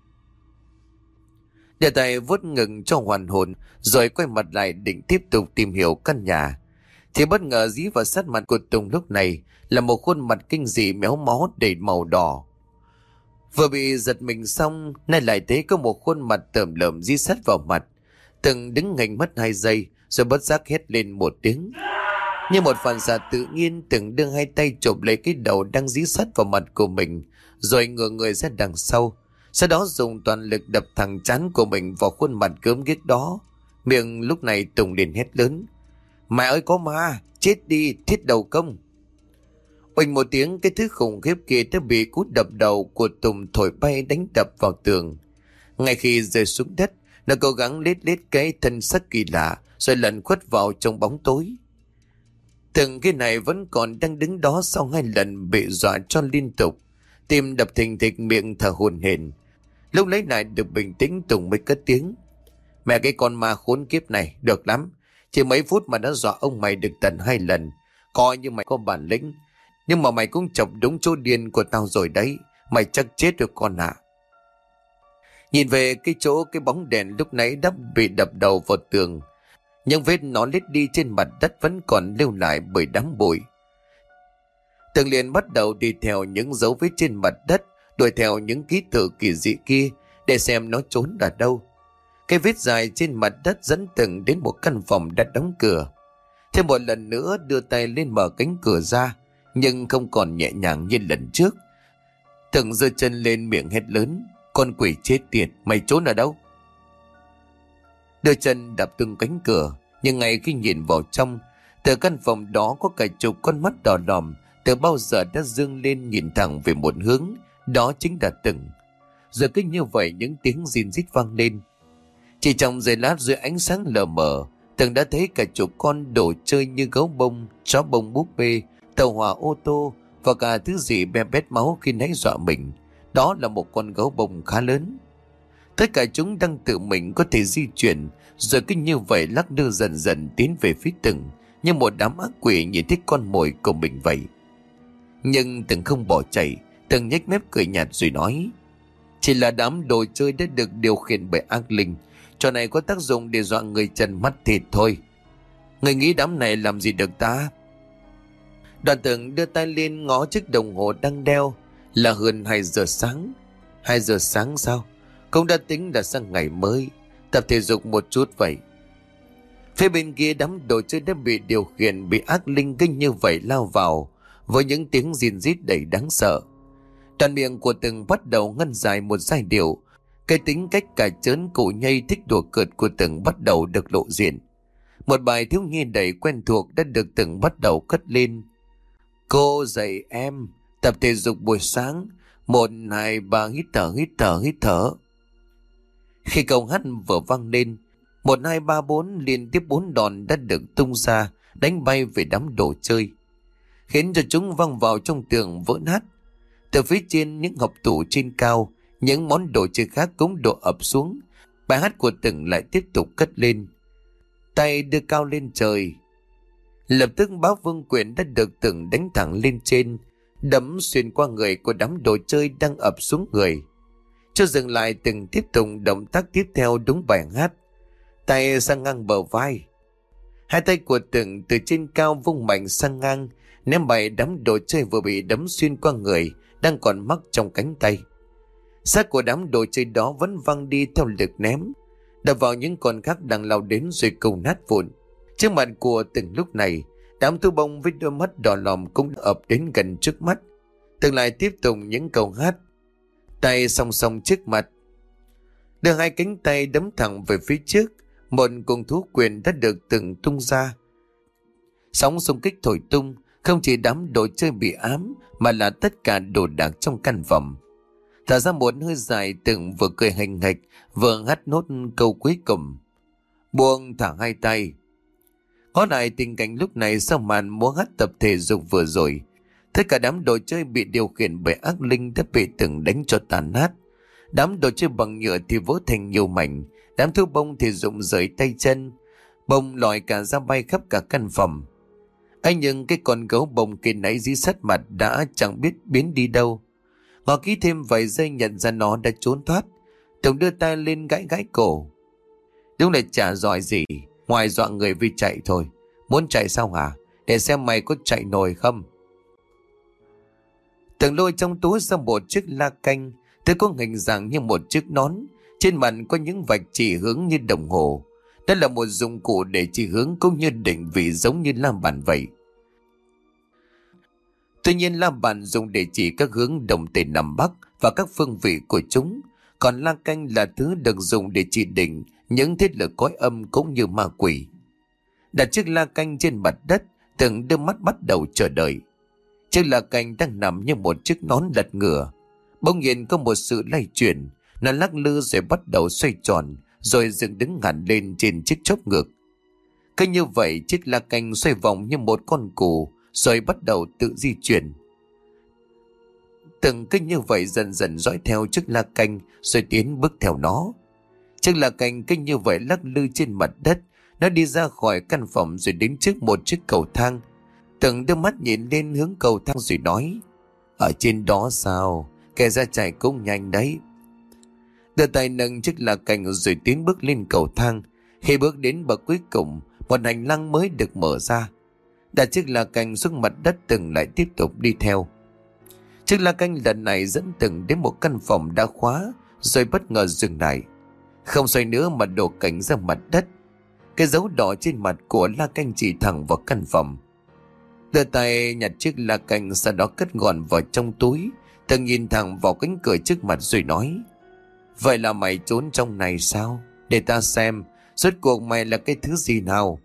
Để tay vuốt ngực cho hoàn hồn, rồi quay mặt lại định tiếp tục tìm hiểu căn nhà, thì bất ngờ dí vào sát mặt của Tùng lúc này là một khuôn mặt kinh dị méo mó đầy màu đỏ. Vừa bị giật mình xong, nay lại thấy có một khuôn mặt tởm lợm dí sát vào mặt. Tường đứng ngây mất hai giây, rồi bất giác hét lên một tiếng. Như một phản xạ tự nhiên, Tường đưa hai tay chộp lấy cái đầu đang dí sát vào mặt của mình, rồi ngửa người ra đằng sau. Sau đó dùng toàn lực đập thẳng trán của mình vào khuôn mặt gớm ghiếc đó. Miệng lúc này Tùng liền hét lớn: Mẹ ơi có ma, chết đi thiết đầu công. Oanh một tiếng, cái thứ khủng khiếp kia đã bị cú đập đầu của Tùng thổi bay đánh đập vào tường. Ngay khi rơi xuống đất, nó cố gắng lết lết cái thân sắc kỳ lạ rồi lẩn khuất vào trong bóng tối. Tường cái này vẫn còn đang đứng đó sau hai lần bị dọa cho liên tục, tim đập thình thịch, miệng thở hổn hển. Lúc lấy lại được bình tĩnh, Tùng mới cất tiếng: Mẹ cái con ma khốn kiếp này, được lắm. Chỉ mấy phút mà đã dọa ông mày được tận hai lần. Coi như mày có bản lĩnh, nhưng mà mày cũng chọc đúng chỗ điên của tao rồi đấy. Mày chắc chết được con ạ. Nhìn về cái chỗ cái bóng đèn lúc nãy đã bị đập đầu vào tường, những vết nó lết đi trên mặt đất vẫn còn lưu lại bởi đám bụi. Tường liền bắt đầu đi theo những dấu vết trên mặt đất, đuổi theo những ký tự kỳ dị kia để xem nó trốn ở đâu. Cái vết dài trên mặt đất dẫn Tường đến một căn phòng đã đóng cửa. Thêm một lần nữa đưa tay lên mở cánh cửa ra, nhưng không còn nhẹ nhàng như lần trước. Tường giơ chân lên, miệng hét lớn: Con quỷ chết tiệt, mày trốn ở đâu? Đưa chân đạp tung cánh cửa, nhưng ngay khi nhìn vào trong, từ căn phòng đó có cả chục con mắt đỏ đòm từ bao giờ đã dương lên nhìn thẳng về một hướng, đó chính là Tường. Rồi cứ như vậy những tiếng rin rít vang lên. Chỉ trong giây lát dưới ánh sáng lờ mờ, Tường đã thấy cả chục con đồ chơi như gấu bông, chó bông, búp bê, tàu hỏa, ô tô và cả thứ gì be bét máu khi nãy dọa mình. Đó là một con gấu bông khá lớn. Tất cả chúng đang tự mình có thể di chuyển, rồi cứ như vậy lắc lư dần dần tiến về phía Tường, như một đám ác quỷ nhìn thấy con mồi của mình vậy. Nhưng Tường không bỏ chạy. Tường nhếch mép cười nhạt rồi nói: Chỉ là đám đồ chơi đã được điều khiển bởi ác linh. Trò này có tác dụng để dọa người trần mắt thịt thôi. Người nghĩ đám này làm gì được ta? Đoàn Tường đưa tay lên ngó chiếc đồng hồ đang đeo, là hơn hai giờ sáng. Hai giờ sáng sao? Cũng đã tính là sang ngày mới, tập thể dục một chút vậy. Phía bên kia đám đồ chơi đã bị điều khiển, bị ác linh kinh như vậy lao vào, với những tiếng rìn rít đầy đáng sợ. Toàn miệng của Từng bắt đầu ngân dài một giai điệu. Cái tính cách cả chớn cụ nhây thích đùa cợt của Từng bắt đầu được lộ diện. Một bài thiếu nhi đầy quen thuộc đã được Từng bắt đầu cất lên. Cô dạy em tập thể dục buổi sáng. Một, hai, ba, hít thở, hít thở, hít thở. Khi câu hát vừa vang lên, một, hai, ba, bốn liên tiếp bốn đòn đã được tung ra, đánh bay về đám đồ chơi, khiến cho chúng văng vào trong tường vỡ nát. Từ phía trên những hộc tủ trên cao, những món đồ chơi khác cũng đổ ập xuống. Bài hát của Từng lại tiếp tục cất lên. Tay đưa cao lên trời. Lập tức bá vương quyền đã được Từng đánh thẳng lên trên, đấm xuyên qua người của đám đồ chơi đang ập xuống người. Cho dừng lại, Từng tiếp tục động tác tiếp theo đúng bài hát. Tay sang ngang bờ vai. Hai tay của Từng từ trên cao vung mạnh sang ngang, ném bay đám đồ chơi vừa bị đấm xuyên qua người đang còn mắc trong cánh tay. Xác của đám đồ chơi đó vẫn văng đi theo lực ném, đập vào những con khác đang lao đến rồi cùng nát vụn. Trước mặt của Từng lúc này, đám thú bông với đôi mắt đỏ lòm cũng ập đến gần trước mắt. Từng lại tiếp tục những câu hát. Tay song song trước mặt, đưa hai cánh tay đấm thẳng về phía trước. Một cùng thú quyền đã được Từng tung ra. Sóng xung kích thổi tung, không chỉ đám đồ chơi bị ám mà là tất cả đồ đạc trong căn phòng. Thở ra một hơi dài, Từng vừa cười hành hạch vừa hát nốt câu cuối cùng. Buông thả hai tay. Có lại tình cảnh lúc này sau màn múa hát tập thể dục vừa rồi, tất cả đám đồ chơi bị điều khiển bởi ác linh đã bị Từng đánh cho tàn nát. Đám đồ chơi bằng nhựa thì vỡ thành nhiều mảnh, đám thú bông thì rụng rời tay chân, bông lòi cả ra bay khắp cả căn phòng. ấy nhưng cái con gấu bông kia nãy dí sát mặt đã chẳng biết biến đi đâu. Ngó kỹ thêm vài giây nhận ra nó đã trốn thoát. Tùng đưa tay lên gãi gãi cổ. Đúng là chả giỏi gì, ngoài dọa người vì chạy thôi. Muốn chạy sao hả? Để xem mày có chạy nổi không. Tùng lôi trong túi ra một chiếc la canh, thứ có hình dạng như một chiếc nón, trên mặt có những vạch chỉ hướng như đồng hồ. Đó là một dụng cụ để chỉ hướng cũng như định vị giống như la bàn vậy. Tuy nhiên la bàn dùng để chỉ các hướng đông tây nam bắc và các phương vị của chúng, còn la canh là thứ được dùng để chỉ định những thiết lực cõi âm cũng như ma quỷ. Đặt chiếc la canh trên mặt đất, Từng đưa mắt bắt đầu chờ đợi. Chiếc la canh đang nằm như một chiếc nón lật ngửa. Bỗng nhiên có một sự lay chuyển, nó lắc lư rồi bắt đầu xoay tròn, rồi dựng đứng hẳn lên trên chiếc chóp ngược. Cứ như vậy chiếc la canh xoay vòng như một con cù, rồi bắt đầu tự di chuyển. Từng cứ như vậy dần dần dõi theo chiếc la canh, rồi tiến bước theo nó. Chiếc la canh cứ như vậy lắc lư trên mặt đất. Nó đi ra khỏi căn phòng rồi đến trước một chiếc cầu thang. Từng đưa mắt nhìn lên hướng cầu thang rồi nói: Ở trên đó sao? Kẻ ra chạy cũng nhanh đấy. Đưa tay nâng chiếc la canh rồi tiến bước lên cầu thang. Khi bước đến bậc cuối cùng, một hành lang mới được mở ra. Đặt chiếc la canh xuống mặt đất, Từng lại tiếp tục đi theo. Chiếc la canh lần này dẫn Từng đến một căn phòng đã khóa, rồi bất ngờ dừng lại. Không xoay nữa mà đổ cảnh ra mặt đất. Cái dấu đỏ trên mặt của la canh chỉ thẳng vào căn phòng. Đưa tay nhặt chiếc la canh, sau đó cất gọn vào trong túi. Từng nhìn thẳng vào cánh cửa trước mặt rồi nói: Vậy là mày trốn trong này sao? Để ta xem, rốt cuộc mày là cái thứ gì nào?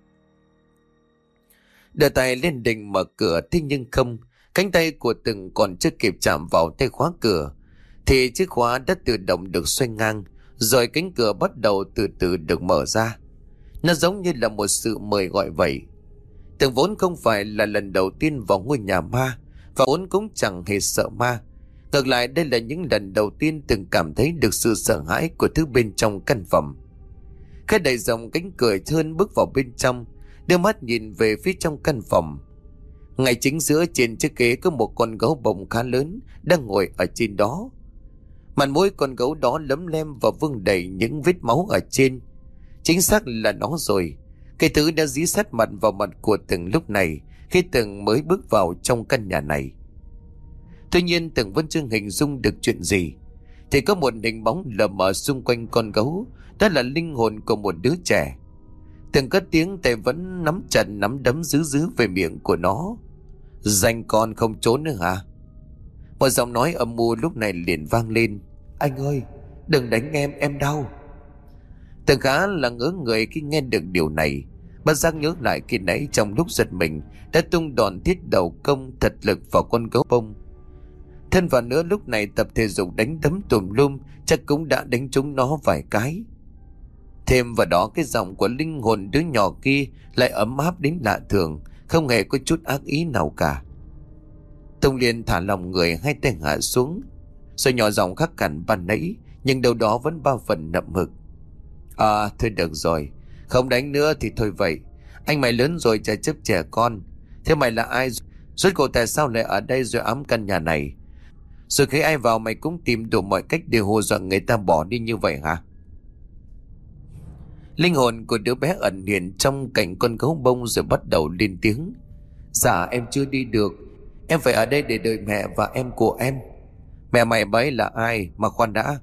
Đưa tay lên định mở cửa, thế nhưng không. Cánh tay của Từng còn chưa kịp chạm vào tay khóa cửa, thì chiếc khóa đã tự động được xoay ngang, rồi cánh cửa bắt đầu từ từ được mở ra. Nó giống như là một sự mời gọi vậy. Từng vốn không phải là lần đầu tiên vào ngôi nhà ma, và vốn cũng chẳng hề sợ ma. Ngược lại, đây là những lần đầu tiên Từng cảm thấy được sự sợ hãi của thứ bên trong căn phòng. Khẽ đẩy rộng cánh cửa hơn, bước vào bên trong, đưa mắt nhìn về phía trong căn phòng. Ngay chính giữa trên chiếc ghế có một con gấu bông khá lớn đang ngồi ở trên đó. Mặt mũi con gấu đó lấm lem và vương đầy những vết máu ở trên. Chính xác là nó rồi. Cái thứ đã dí sát mặt vào mặt của Từng lúc này, khi Từng mới bước vào trong căn nhà này. Tuy nhiên Từng vẫn chưa hình dung được chuyện gì, thì có một hình bóng lờ mờ xung quanh con gấu. Đó là linh hồn của một đứa trẻ. Từng cất tiếng, tay vẫn nắm chặt nắm đấm dứ dứ về miệng của nó. Danh con không trốn nữa hả? Một giọng nói âm u lúc này liền vang lên. Anh ơi, đừng đánh em, em đau. Tường khá là ngỡ người khi nghe được điều này, bất giác nhớ lại khi nãy trong lúc giật mình đã tung đòn thiết đầu công thật lực vào con gấu bông. Thêm vào nữa lúc này tập thể dục đánh đấm tùm lum chắc cũng đã đánh trúng nó vài cái. Thêm vào đó cái giọng của linh hồn đứa nhỏ kia lại ấm áp đến lạ thường, không hề có chút ác ý nào cả. Tùng liền thả lòng người, hai tay hạ xuống, rồi nhỏ giọng khắc cằn ban nãy, nhưng đâu đó vẫn bao phần nậm hực. À thôi được rồi, không đánh nữa thì thôi vậy. Anh mày lớn rồi chả chấp trẻ con. Thế mày là ai? Rốt cuộc tại sao lại ở đây rồi ám căn nhà này? Rồi khi ai vào mày cũng tìm đủ mọi cách để hù dọa người ta bỏ đi như vậy hả? Linh hồn của đứa bé ẩn hiện trong cảnh con gấu bông rồi bắt đầu lên tiếng. Dạ em chưa đi được, em phải ở đây để đợi mẹ và em của em. Mẹ mày bấy là ai mà khoan đã.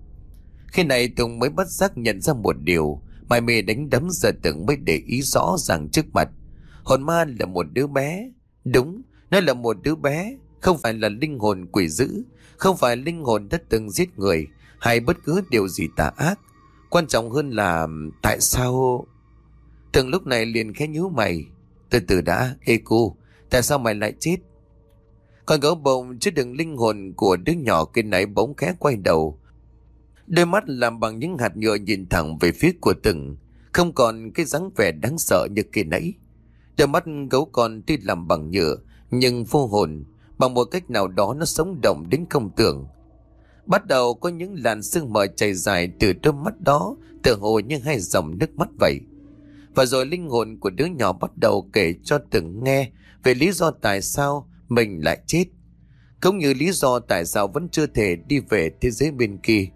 Khi này Tùng mới bất giác nhận ra một điều, mày mê đánh đấm giờ từng mới để ý rõ ràng trước mặt. Hồn ma là một đứa bé. Đúng, nó là một đứa bé, không phải là linh hồn quỷ dữ, không phải linh hồn đã từng giết người hay bất cứ điều gì tà ác. Quan trọng hơn là tại sao... Tùng lúc này liền khẽ nhíu mày. Từ từ đã, ê cô, tại sao mày lại chết? Con gấu bông chứa đựng linh hồn của đứa nhỏ kia nãy bỗng khẽ quay đầu. Đôi mắt làm bằng những hạt nhựa nhìn thẳng về phía của Tùng, không còn cái dáng vẻ đáng sợ như kia nãy. Đôi mắt gấu con tuy làm bằng nhựa nhưng vô hồn, bằng một cách nào đó nó sống động đến không tưởng. Bắt đầu có những làn sương mờ chảy dài từ đôi mắt đó, tựa hồ như hai dòng nước mắt vậy. Và rồi linh hồn của đứa nhỏ bắt đầu kể cho Tùng nghe về lý do tại sao mình lại chết, cũng như lý do tại sao vẫn chưa thể đi về thế giới bên kia.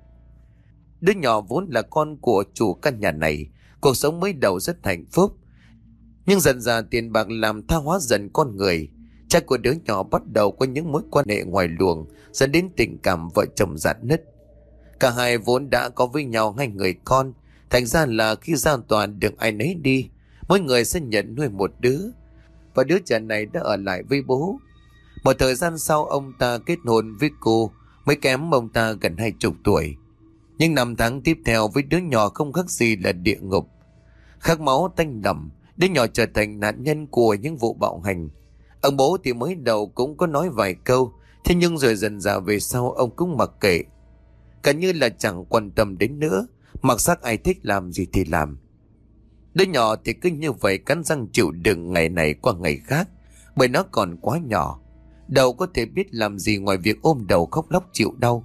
Đứa nhỏ vốn là con của chủ căn nhà này, cuộc sống mới đầu rất hạnh phúc. Nhưng dần dà tiền bạc làm tha hóa dần con người. Cha của đứa nhỏ bắt đầu có những mối quan hệ ngoài luồng, dẫn đến tình cảm vợ chồng rạn nứt. Cả hai vốn đã có với nhau hai người con, thành ra là khi ra tòa được ai nấy đi, mỗi người sẽ nhận nuôi một đứa. Và đứa trẻ này đã ở lại với bố. Một thời gian sau ông ta kết hôn với cô, mới kém ông ta gần hai chục tuổi. Nhưng năm tháng tiếp theo với đứa nhỏ không khác gì là địa ngục. Khát máu tanh đậm, đứa nhỏ trở thành nạn nhân của những vụ bạo hành. Ông bố thì mới đầu cũng có nói vài câu, thế nhưng rồi dần dà về sau ông cũng mặc kệ. Cả như là chẳng quan tâm đến nữa, mặc xác ai thích làm gì thì làm. Đứa nhỏ thì cứ như vậy cắn răng chịu đựng ngày này qua ngày khác, bởi nó còn quá nhỏ, đâu có thể biết làm gì ngoài việc ôm đầu khóc lóc chịu đau.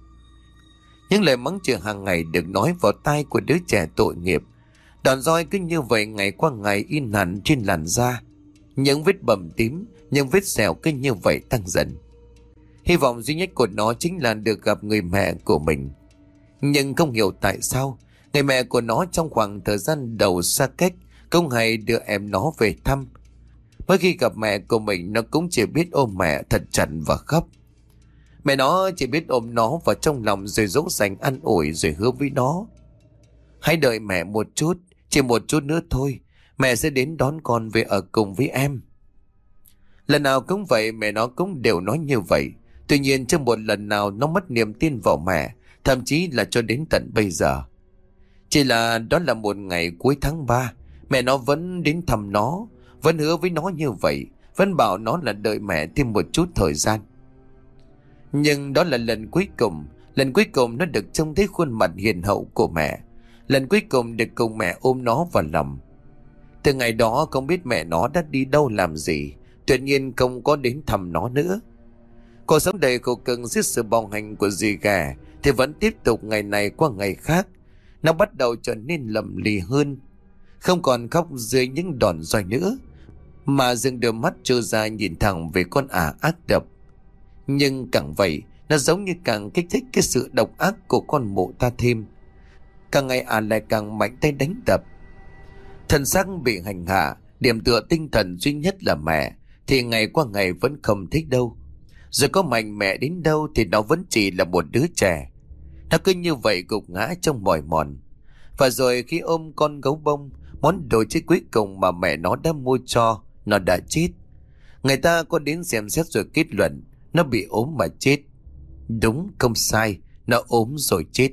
Những lời mắng chửi hàng ngày được nói vào tai của đứa trẻ tội nghiệp. Đòn roi cứ như vậy ngày qua ngày in hẳn trên làn da. Những vết bầm tím, những vết sẹo cứ như vậy tăng dần. Hy vọng duy nhất của nó chính là được gặp người mẹ của mình. Nhưng không hiểu tại sao người mẹ của nó trong khoảng thời gian đầu xa cách không hay đưa em nó về thăm. Mỗi khi gặp mẹ của mình, nó cũng chỉ biết ôm mẹ thật chặt và khóc. Mẹ nó chỉ biết ôm nó vào trong lòng rồi dỗ dành an ủi, rồi hứa với nó: hãy đợi mẹ một chút, chỉ một chút nữa thôi, mẹ sẽ đến đón con về ở cùng với em. Lần nào cũng vậy, mẹ nó cũng đều nói như vậy. Tuy nhiên chưa một lần nào nó mất niềm tin vào mẹ, thậm chí là cho đến tận bây giờ. Chỉ là đó là một ngày cuối tháng ba, mẹ nó vẫn đến thăm nó, vẫn hứa với nó như vậy, vẫn bảo nó là đợi mẹ thêm một chút thời gian. Nhưng đó là lần cuối cùng, lần cuối cùng nó được trông thấy khuôn mặt hiền hậu của mẹ, lần cuối cùng được cùng mẹ ôm nó vào lòng. Từ ngày đó không biết mẹ nó đã đi đâu làm gì, tuyệt nhiên không có đến thăm nó nữa. Cuộc sống đầy khổ cực dưới sự bạo hành của dì ghẻ thì vẫn tiếp tục ngày này qua ngày khác. Nó bắt đầu trở nên lầm lì hơn, không còn khóc dưới những đòn roi nữa, mà dừng đôi mắt trơ ra nhìn thẳng về con ả ác độc. Nhưng càng vậy, nó giống như càng kích thích cái sự độc ác của con mụ ta thêm. Càng ngày ả lại càng mạnh tay đánh đập. Thân xác bị hành hạ, điểm tựa tinh thần duy nhất là mẹ thì ngày qua ngày vẫn không thích đâu. Rồi có mạnh mẽ đến đâu thì nó vẫn chỉ là một đứa trẻ. Nó cứ như vậy gục ngã trong mỏi mòn. Và rồi khi ôm con gấu bông, món đồ chơi cuối cùng mà mẹ nó đã mua cho, nó đã chết. Người ta có đến xem xét rồi kết luận nó bị ốm mà chết. Đúng, không sai, nó ốm rồi chết.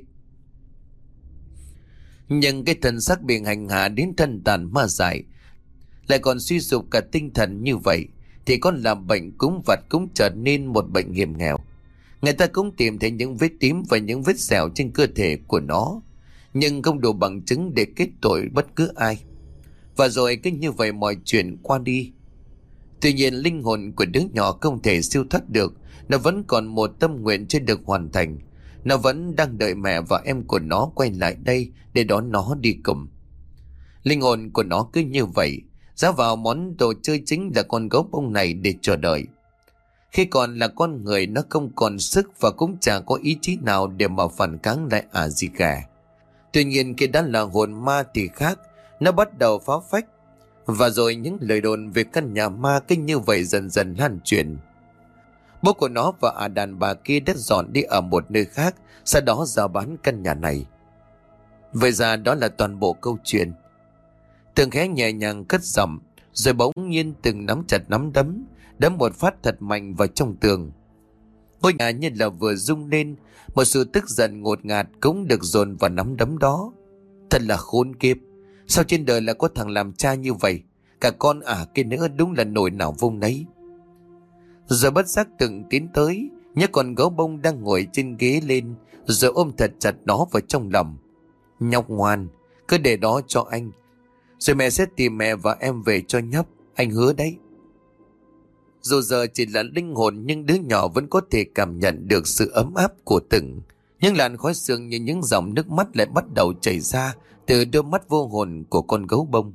Nhưng cái thân xác bị hành hạ đến thân tàn ma dại, lại còn suy sụp cả tinh thần như vậy, thì con làm bệnh cúm vặt cũng trở nên một bệnh hiểm nghèo. Người ta cũng tìm thấy những vết tím và những vết sẹo trên cơ thể của nó, nhưng không đủ bằng chứng để kết tội bất cứ ai. Và rồi cứ như vậy mọi chuyện qua đi. Tuy nhiên linh hồn của đứa nhỏ không thể siêu thoát được. Nó vẫn còn một tâm nguyện chưa được hoàn thành. Nó vẫn đang đợi mẹ và em của nó quay lại đây để đón nó đi cùng. Linh hồn của nó cứ như vậy giá vào món đồ chơi chính là con gấu bông này để chờ đợi. Khi còn là con người, nó không còn sức và cũng chẳng có ý chí nào để mà phản kháng lại à gì cả. Tuy nhiên khi đã là hồn ma thì khác. Nó bắt đầu phá phách. Và rồi những lời đồn về căn nhà ma cứ như vậy dần dần lan truyền. Bố của nó và à đàn bà kia đã dọn đi ở một nơi khác, sau đó rao bán căn nhà này. Vậy ra đó là toàn bộ câu chuyện. Tường khẽ nhẹ nhàng cất giọng, rồi bỗng nhiên từng nắm chặt nắm đấm, đấm một phát thật mạnh vào trong tường. Ngôi nhà như là vừa rung lên, một sự tức giận ngột ngạt cũng được dồn vào nắm đấm đó. Thật là khốn kiếp, sao trên đời lại có thằng làm cha như vậy? Cả con ả kia nữa đúng là nổi nào vung nấy. Rồi bất giác từng tiến tới, nhấc con gấu bông đang ngồi trên ghế lên, rồi ôm thật chặt nó vào trong lòng. Nhóc ngoan, cứ để đó cho anh, rồi mẹ sẽ tìm mẹ và em về cho nhóc, anh hứa đấy. Dù giờ chỉ là linh hồn, nhưng đứa nhỏ vẫn có thể cảm nhận được sự ấm áp của Từng. Những làn khói sương như những dòng nước mắt lại bắt đầu chảy ra từ đôi mắt vô hồn của con gấu bông.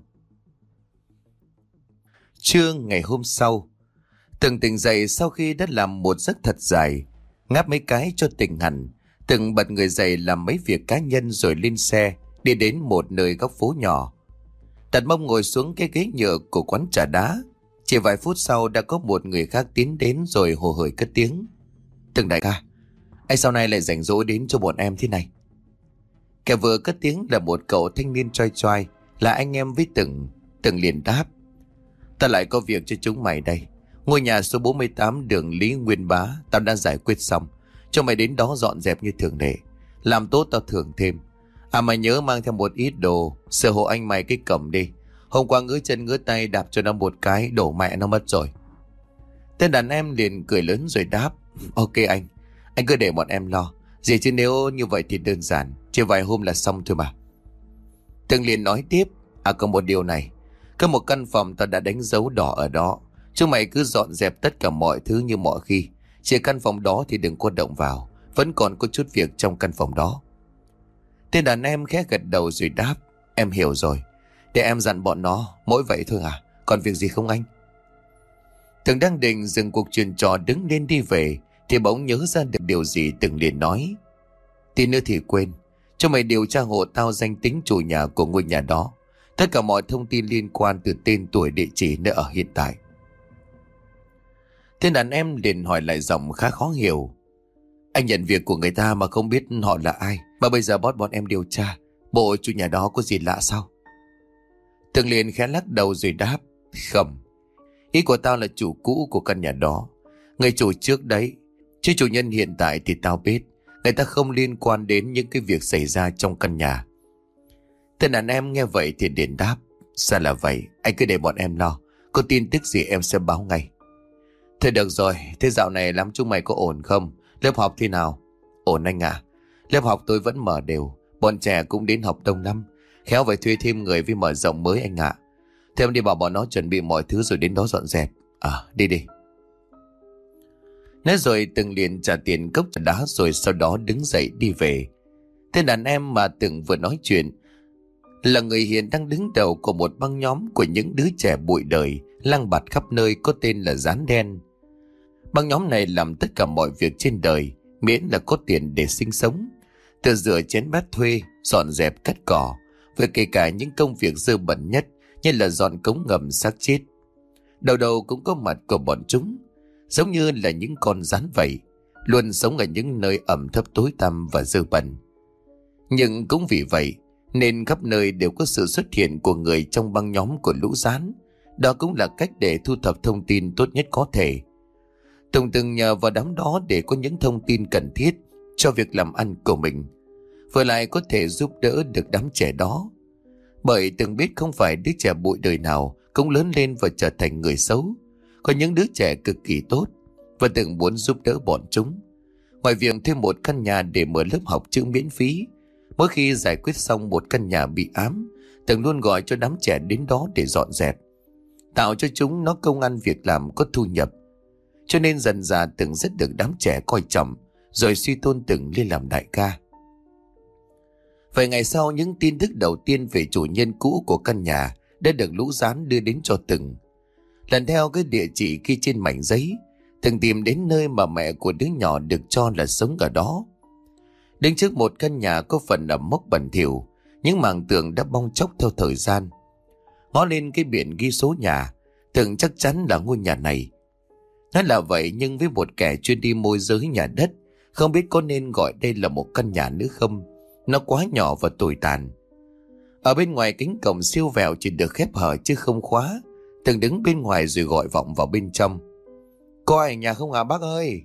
Trưa ngày hôm sau, Từng tỉnh dậy sau khi đã làm một giấc thật dài, ngáp mấy cái cho tỉnh hẳn. Từng bật người dậy làm mấy việc cá nhân rồi lên xe đi đến một nơi góc phố nhỏ, đặt mông ngồi xuống cái ghế nhựa của quán trà đá. Chỉ vài phút sau đã có một người khác tiến đến rồi hồ hởi cất tiếng: Từng đại ca, anh sau này lại rảnh rỗi đến cho bọn em thế này? Kẻ vừa cất tiếng là một cậu thanh niên trai trai, là anh em với Từng. Từng liền đáp: Ta lại có việc cho chúng mày đây. Ngôi nhà số bốn mươi tám đường Lý Nguyên Bá tao đã giải quyết xong, cho mày đến đó dọn dẹp như thường lệ. Làm tốt tao thưởng thêm. À mày nhớ mang theo một ít đồ, sửa hộ anh mày cái cổng đi. Hôm qua ngứa chân ngứa tay đạp cho nó một cái, đổ mẹ nó mất rồi. Tên đàn em liền cười lớn rồi đáp: Ok anh, anh cứ để bọn em lo. Gì chứ nếu như vậy thì đơn giản, chỉ vài hôm là xong thôi mà. Từng liền nói tiếp: À còn một điều này, có một căn phòng tao đã đánh dấu đỏ ở đó. Chúng mày cứ dọn dẹp tất cả mọi thứ như mọi khi. Chỉ căn phòng đó thì đừng có động vào, vẫn còn có chút việc trong căn phòng đó. Tên đàn em khẽ gật đầu rồi đáp: Em hiểu rồi, để em dặn bọn nó. Mỗi vậy thôi à? Còn việc gì không anh? Từng đang định dừng cuộc chuyện trò đứng lên đi về, thì bỗng nhớ ra được điều gì. Từng liền nói: Tí nữa thì quên, cho mày điều tra hộ tao danh tính chủ nhà của ngôi nhà đó, tất cả mọi thông tin liên quan từ tên, tuổi, địa chỉ, nơi ở hiện tại. Tên đàn em liền hỏi lại giọng khá khó hiểu: Anh nhận việc của người ta mà không biết họ là ai, mà bây giờ bắt bọn em điều tra, bộ chủ nhà đó có gì lạ sao? Từng liền khẽ lắc đầu rồi đáp: Không, ý của tao là chủ cũ của căn nhà đó, người chủ trước đấy. Chứ chủ nhân hiện tại thì tao biết, người ta không liên quan đến những cái việc xảy ra trong căn nhà. Tên đàn em nghe vậy thì liền đáp: Sao là vậy, anh cứ để bọn em lo, có tin tức gì em sẽ báo ngay. Thôi được rồi, thế dạo này lắm chúng mày có ổn không? Lớp học thế nào? Ổn anh ạ. À? Lớp học tôi vẫn mở đều, bọn trẻ cũng đến học đông lắm. Khéo phải thuê thêm người với mở rộng mới anh ạ. À. Thế em đi bảo bọn nó chuẩn bị mọi thứ rồi đến đó dọn dẹp. À, đi đi. Nói rồi Từng liền trả tiền cốc trà đá rồi sau đó đứng dậy đi về. Tên đàn em mà Từng vừa nói chuyện là người hiện đang đứng đầu của một băng nhóm của những đứa trẻ bụi đời lang bạt khắp nơi, có tên là Rán Đen. Băng nhóm này làm tất cả mọi việc trên đời miễn là có tiền để sinh sống, từ rửa chén bát thuê, dọn dẹp cắt cỏ, và kể cả những công việc dơ bẩn nhất như là dọn cống ngầm xác chết. Đầu đầu cũng có mặt của bọn chúng, giống như là những con rắn vậy, luôn sống ở những nơi ẩm thấp tối tăm và dơ bẩn. Nhưng cũng vì vậy nên khắp nơi đều có sự xuất hiện của người trong băng nhóm của lũ rán, Đó cũng là cách để thu thập thông tin tốt nhất có thể. Tùng từng nhờ vào đám đó để có những thông tin cần thiết cho việc làm ăn của mình, vừa lại có thể giúp đỡ được đám trẻ đó. Bởi Tùng biết không phải đứa trẻ bụi đời nào cũng lớn lên và trở thành người xấu. Có những đứa trẻ cực kỳ tốt, và Tùng muốn giúp đỡ bọn chúng. Ngoài việc thêm một căn nhà để mở lớp học chữ miễn phí, mỗi khi giải quyết xong một căn nhà bị ám, Tùng luôn gọi cho đám trẻ đến đó để dọn dẹp, tạo cho chúng nó công ăn việc làm có thu nhập. Cho nên dần dà Tùng rất được đám trẻ coi trọng, rồi suy tôn Tùng lên làm đại ca. Vài ngày sau, những tin tức đầu tiên về chủ nhân cũ của căn nhà đã được lũ gián đưa đến cho Tùng. Lần theo cái địa chỉ ghi trên mảnh giấy, Tùng tìm đến nơi mà mẹ của đứa nhỏ được cho là sống ở đó. Đứng trước một căn nhà có phần ẩm mốc bẩn thỉu, những mảng tường đã bong tróc theo thời gian. Ngó lên cái biển ghi số nhà, Tùng chắc chắn là ngôi nhà này. Nói là vậy, nhưng với một kẻ chuyên đi môi giới nhà đất, không biết có nên gọi đây là một căn nhà nữa không. Nó quá nhỏ và tồi tàn. Ở bên ngoài cánh cổng siêu vẹo chỉ được khép hở chứ không khóa. Tùng đứng bên ngoài rồi gọi vọng vào bên trong. Có ai nhà không hả bác ơi?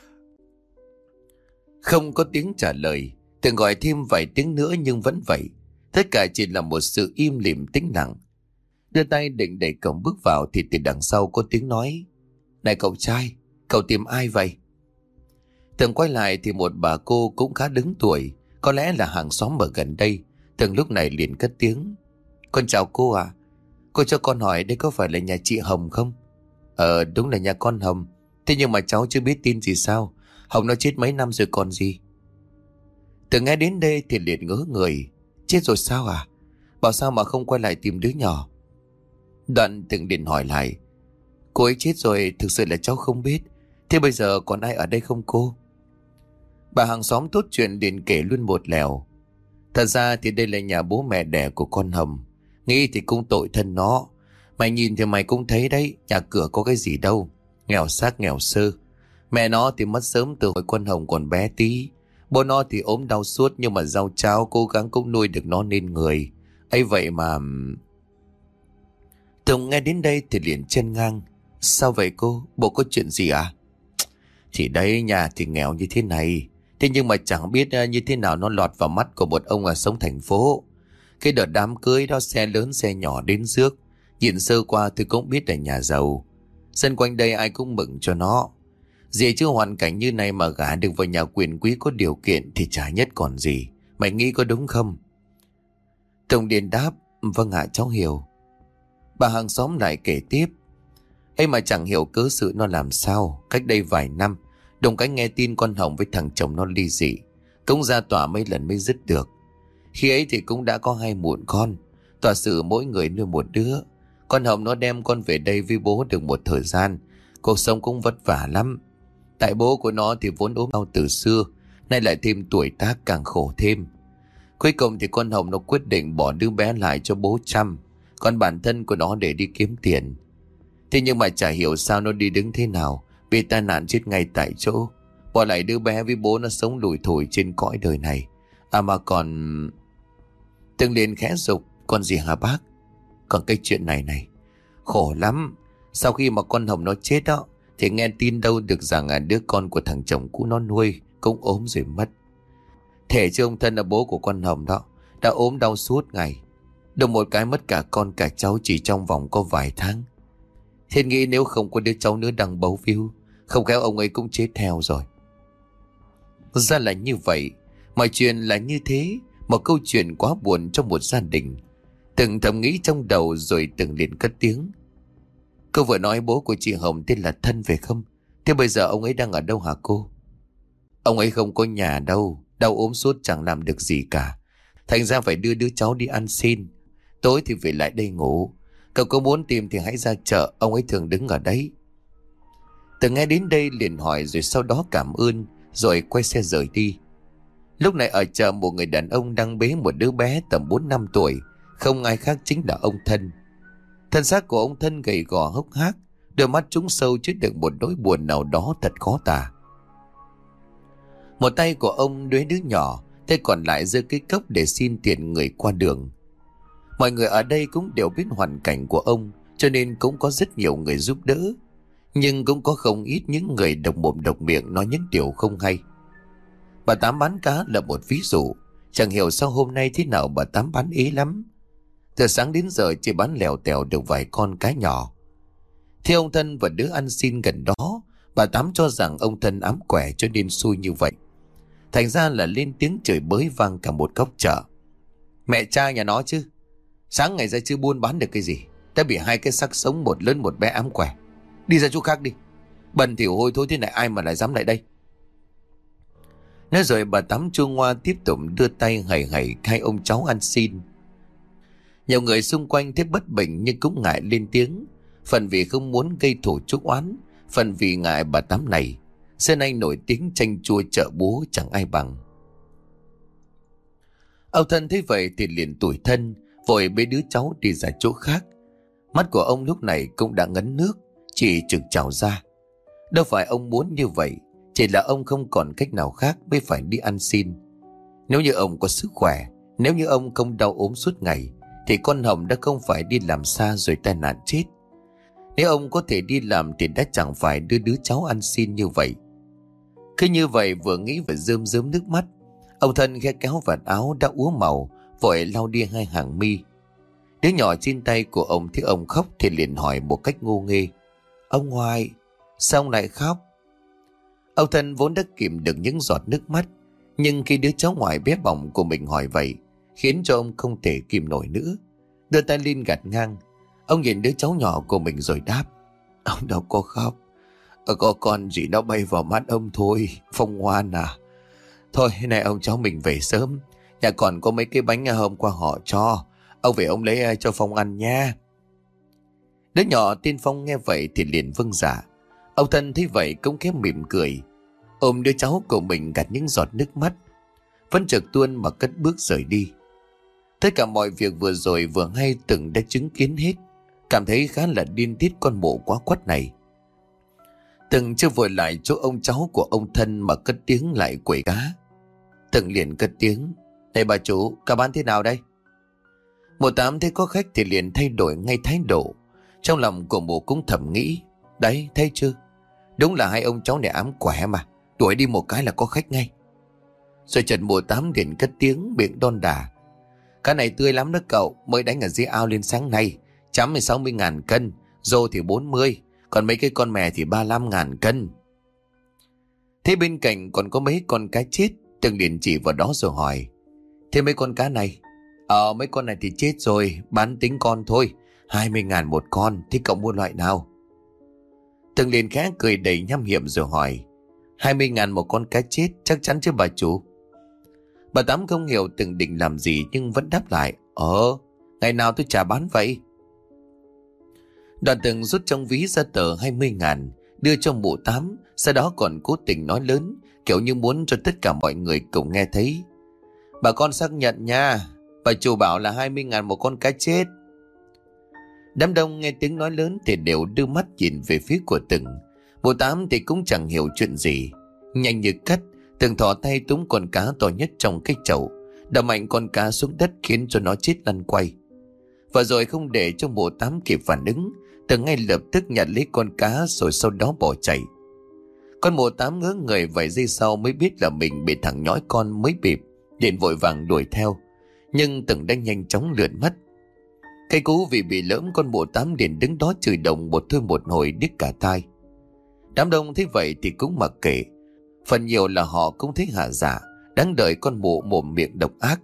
Không có tiếng trả lời. Tùng gọi thêm vài tiếng nữa nhưng vẫn vậy. Tất cả chỉ là một sự im lìm tĩnh lặng. Đưa tay định đẩy cổng bước vào thì từ đằng sau có tiếng nói. Này cậu trai, cậu tìm ai vậy? Tùng quay lại thì một bà cô cũng khá đứng tuổi, có lẽ là hàng xóm ở gần đây. Tùng lúc này liền cất tiếng. Con chào cô à? Cô cho con hỏi đây có phải là nhà chị Hồng không? Ờ đúng là nhà con Hồng. Thế nhưng mà cháu chưa biết tin gì sao? Hồng nó chết mấy năm rồi còn gì? Tùng nghe đến đây thì liền ngớ người. Chết rồi sao à? Bảo sao mà không quay lại tìm đứa nhỏ? Đoạn Tùng liền hỏi lại. Cô ấy chết rồi, thực sự là cháu không biết. Thế bây giờ còn ai ở đây không cô? Bà hàng xóm tốt chuyện liền kể luôn một lèo. Thật ra thì đây là nhà bố mẹ đẻ của con Hồng. Nghĩ thì cũng tội thân nó. Mày nhìn thì mày cũng thấy đấy, nhà cửa có cái gì đâu. Nghèo xác nghèo sơ. Mẹ nó thì mất sớm từ hồi con Hồng còn bé tí. Bố nó thì ốm đau suốt, nhưng mà rau cháo cố gắng cũng nuôi được nó nên người. Ấy vậy mà... Tùng nghe đến đây thì liền chân ngang. Sao vậy cô? Bộ có chuyện gì à? Thì đấy, nhà thì nghèo như thế này. Thế nhưng mà chẳng biết như thế nào nó lọt vào mắt của một ông ở sống thành phố. Cái đợt đám cưới đó xe lớn xe nhỏ đến rước. Nhìn sơ qua tôi cũng biết là nhà giàu. Dân quanh đây ai cũng mừng cho nó. Dì chứ hoàn cảnh như này mà gả được vào nhà quyền quý có điều kiện thì chả nhất còn gì. Mày nghĩ có đúng không? Tùng điền đáp. Vâng ạ, cháu hiểu. Bà hàng xóm lại kể tiếp. Ấy mà chẳng hiểu cớ sự nó làm sao. Cách đây vài năm, Đồng cái nghe tin con Hồng với thằng chồng nó ly dị, cũng ra tòa mấy lần mới dứt được. Khi ấy thì cũng đã có hai muộn con. Tòa xử mỗi người nuôi một đứa. Con Hồng nó đem con về đây với bố được một thời gian. Cuộc sống cũng vất vả lắm. Tại bố của nó thì vốn ốm đau từ xưa, nay lại thêm tuổi tác càng khổ thêm. Cuối cùng thì con Hồng nó quyết định bỏ đứa bé lại cho bố chăm, còn bản thân của nó để đi kiếm tiền. Thế nhưng mà chả hiểu sao nó đi đứng thế nào, bị tai nạn chết ngay tại chỗ, bỏ lại đứa bé với bố nó sống lủi thủi trên cõi đời này. À mà còn... Từng liền khẽ dục. Còn gì hả bác? Còn cái chuyện này này khổ lắm. Sau khi mà con Hồng nó chết đó, thì nghe tin đâu được rằng à, đứa con của thằng chồng cũ nó nuôi cũng ốm rồi mất. Thể chứ ông thân là bố của con Hồng đó, đã ốm đau suốt ngày. Đồng một cái mất cả con cả cháu chỉ trong vòng có vài tháng. Thiên nghĩ nếu không có đứa cháu nữa đang bấu víu, không khéo ông ấy cũng chết theo rồi. Ra là như vậy. Mọi chuyện là như thế. Một câu chuyện quá buồn trong một gia đình. Từng thầm nghĩ trong đầu rồi từng liền cất tiếng. Cô vừa nói bố của chị Hồng tên là Thân phải không? Thế bây giờ ông ấy đang ở đâu hả cô? Ông ấy không có nhà đâu, đau ốm suốt chẳng làm được gì cả. Thành ra phải đưa đứa cháu đi ăn xin. Tối thì về lại đây ngủ. Cậu có muốn tìm thì hãy ra chợ, ông ấy thường đứng ở đấy. Từng nghe đến đây liền hỏi rồi sau đó cảm ơn, rồi quay xe rời đi. Lúc này ở chợ một người đàn ông đang bế một đứa bé tầm bốn năm tuổi, không ai khác chính là ông Thân. Thân xác của ông Thân gầy gò hốc hác, đôi mắt trũng sâu chứa đựng một nỗi buồn nào đó thật khó tả. Một tay của ông đuế đứa nhỏ, tay còn lại giơ cái cốc để xin tiền người qua đường. Mọi người ở đây cũng đều biết hoàn cảnh của ông, cho nên cũng có rất nhiều người giúp đỡ. Nhưng cũng có không ít những người độc mồm độc miệng nói những điều không hay. Bà Tám bán cá là một ví dụ. Chẳng hiểu sao hôm nay thế nào bà Tám bán ế lắm. Từ sáng đến giờ chỉ bán lèo tèo được vài con cá nhỏ. Thì ông Thân và đứa ăn xin gần đó, bà Tám cho rằng ông Thân ám quẻ cho nên xui như vậy. Thành ra là lên tiếng chửi bới vang cả một góc chợ. Mẹ cha nhà nó chứ, sáng ngày ra chưa buôn bán được cái gì, đã bị hai cái xác sống một lớn một bé ám quẻ. Đi ra chỗ khác đi, bẩn thỉu hôi thối thế này ai mà lại dám lại đây. Nói rồi bà Tám chua ngoa tiếp tục đưa tay hẩy hẩy hai ông cháu ăn xin. Nhiều người xung quanh thấy bất bình nhưng cũng ngại lên tiếng. Phần vì không muốn gây thù chuốc oán, phần vì ngại bà Tám này. Xưa nay nổi tiếng chanh chua chợ búa chẳng ai bằng. Ông Thân thấy vậy thì liền tủi thân, vội bế đứa cháu đi ra chỗ khác. Mắt của ông lúc này cũng đã ngấn nước, chỉ trực trào ra. Đâu phải ông muốn như vậy, chỉ là ông không còn cách nào khác mới phải đi ăn xin. Nếu như ông có sức khỏe, nếu như ông không đau ốm suốt ngày, thì con Hồng đã không phải đi làm xa rồi tai nạn chết. Nếu ông có thể đi làm thì đã chẳng phải đưa đứa cháu ăn xin như vậy. Cứ như vậy vừa nghĩ và rơm rớm nước mắt, ông Thân khẽ kéo vạt áo đã úa màu, vội lau đi hai hàng mi. Đứa nhỏ trên tay của ông thấy ông khóc thì liền hỏi một cách ngô nghê: Ông ngoại, sao ông lại khóc? Ông Thân vốn đã kìm được những giọt nước mắt, nhưng khi đứa cháu ngoại bé bỏng của mình hỏi vậy, khiến cho ông không thể kìm nổi nữa. Đưa tay lên gạt ngang. Ông nhìn đứa cháu nhỏ của mình rồi đáp: Ông đâu có khóc, có con gì nó bay vào mắt ông thôi, Phong ngoan à. Thôi này ông cháu mình về sớm, nhà còn có mấy cái bánh hôm qua họ cho, ông về ông lấy cho Phong ăn nha. Đứa nhỏ tên Phong nghe vậy thì liền vâng dạ. Ông Thân thấy vậy cũng khẽ mỉm cười, ôm đứa cháu của mình gạt những giọt nước mắt, vẫn trực tuôn mà cất bước rời đi. Tất cả mọi việc vừa rồi vừa hay từng đã chứng kiến hết, cảm thấy khá là điên tiết con mụ quá quắt này. Từng chưa vội lại chỗ ông cháu của ông Thân mà cất tiếng lại quẩy cá. Từng liền cất tiếng: Này bà chủ, cá bán thế nào đây? Mụ Tám thấy có khách thì liền thay đổi ngay thái độ. Trong lòng của mụ cũng thầm nghĩ: Đấy, thấy chưa, đúng là hai ông cháu này ám quẻ mà, đuổi đi một cái là có khách ngay. Rồi chợt mụ Tám liền cất tiếng miệng đon đà: Cá này tươi lắm đó cậu, mới đánh ở dưới ao lên sáng nay, chấm thì sáu mươi ngàn cân, rô thì bốn mươi, còn mấy cái con mè thì ba mươi lăm ngàn cân. Thế bên cạnh còn có mấy con cá chết, Từng liền chỉ vào đó rồi hỏi: Thế mấy con cá này? Ờ mấy con này thì chết rồi, bán tính con thôi, hai mươi ngàn một con, thế cậu mua loại nào? Từng liền khẽ cười đầy nham hiểm rồi hỏi: hai mươi ngàn một con cá chết chắc chắn chứ bà chủ? Bà Tám không hiểu Từng định làm gì nhưng vẫn đáp lại: Ờ, ngày nào tôi chả bán vậy. Đoàn Từng rút trong ví ra tờ hai mươi ngàn, đưa cho mụ Tám, sau đó còn cố tình nói lớn, kiểu như muốn cho tất cả mọi người cùng nghe thấy: Bà con xác nhận nha, bà chủ bảo là hai mươi ngàn một con cá chết. Đám đông nghe tiếng nói lớn thì đều đưa mắt nhìn về phía của Từng. Mụ Tám thì cũng chẳng hiểu chuyện gì. Nhanh như cắt, Từng thò tay túm con cá to nhất trong cái chậu, đập mạnh con cá xuống đất khiến cho nó chết lăn quay. Và rồi không để cho mụ Tám kịp phản ứng, Từng ngay lập tức nhặt lấy con cá rồi sau đó bỏ chạy. Con mụ Tám ngớ người vài giây sau mới biết là mình bị thằng nhói con mới bịp, liền vội vàng đuổi theo. Nhưng Từng đã nhanh chóng lượn mất. Cây cú vì bị lỡm, con mụ Tám liền đứng đó chửi đồng một thôi một hồi điếc cả tai. Đám đông thấy vậy thì cũng mặc kệ. Phần nhiều là họ cũng thấy hả dạ, đáng đợi con mụ mồm miệng độc ác.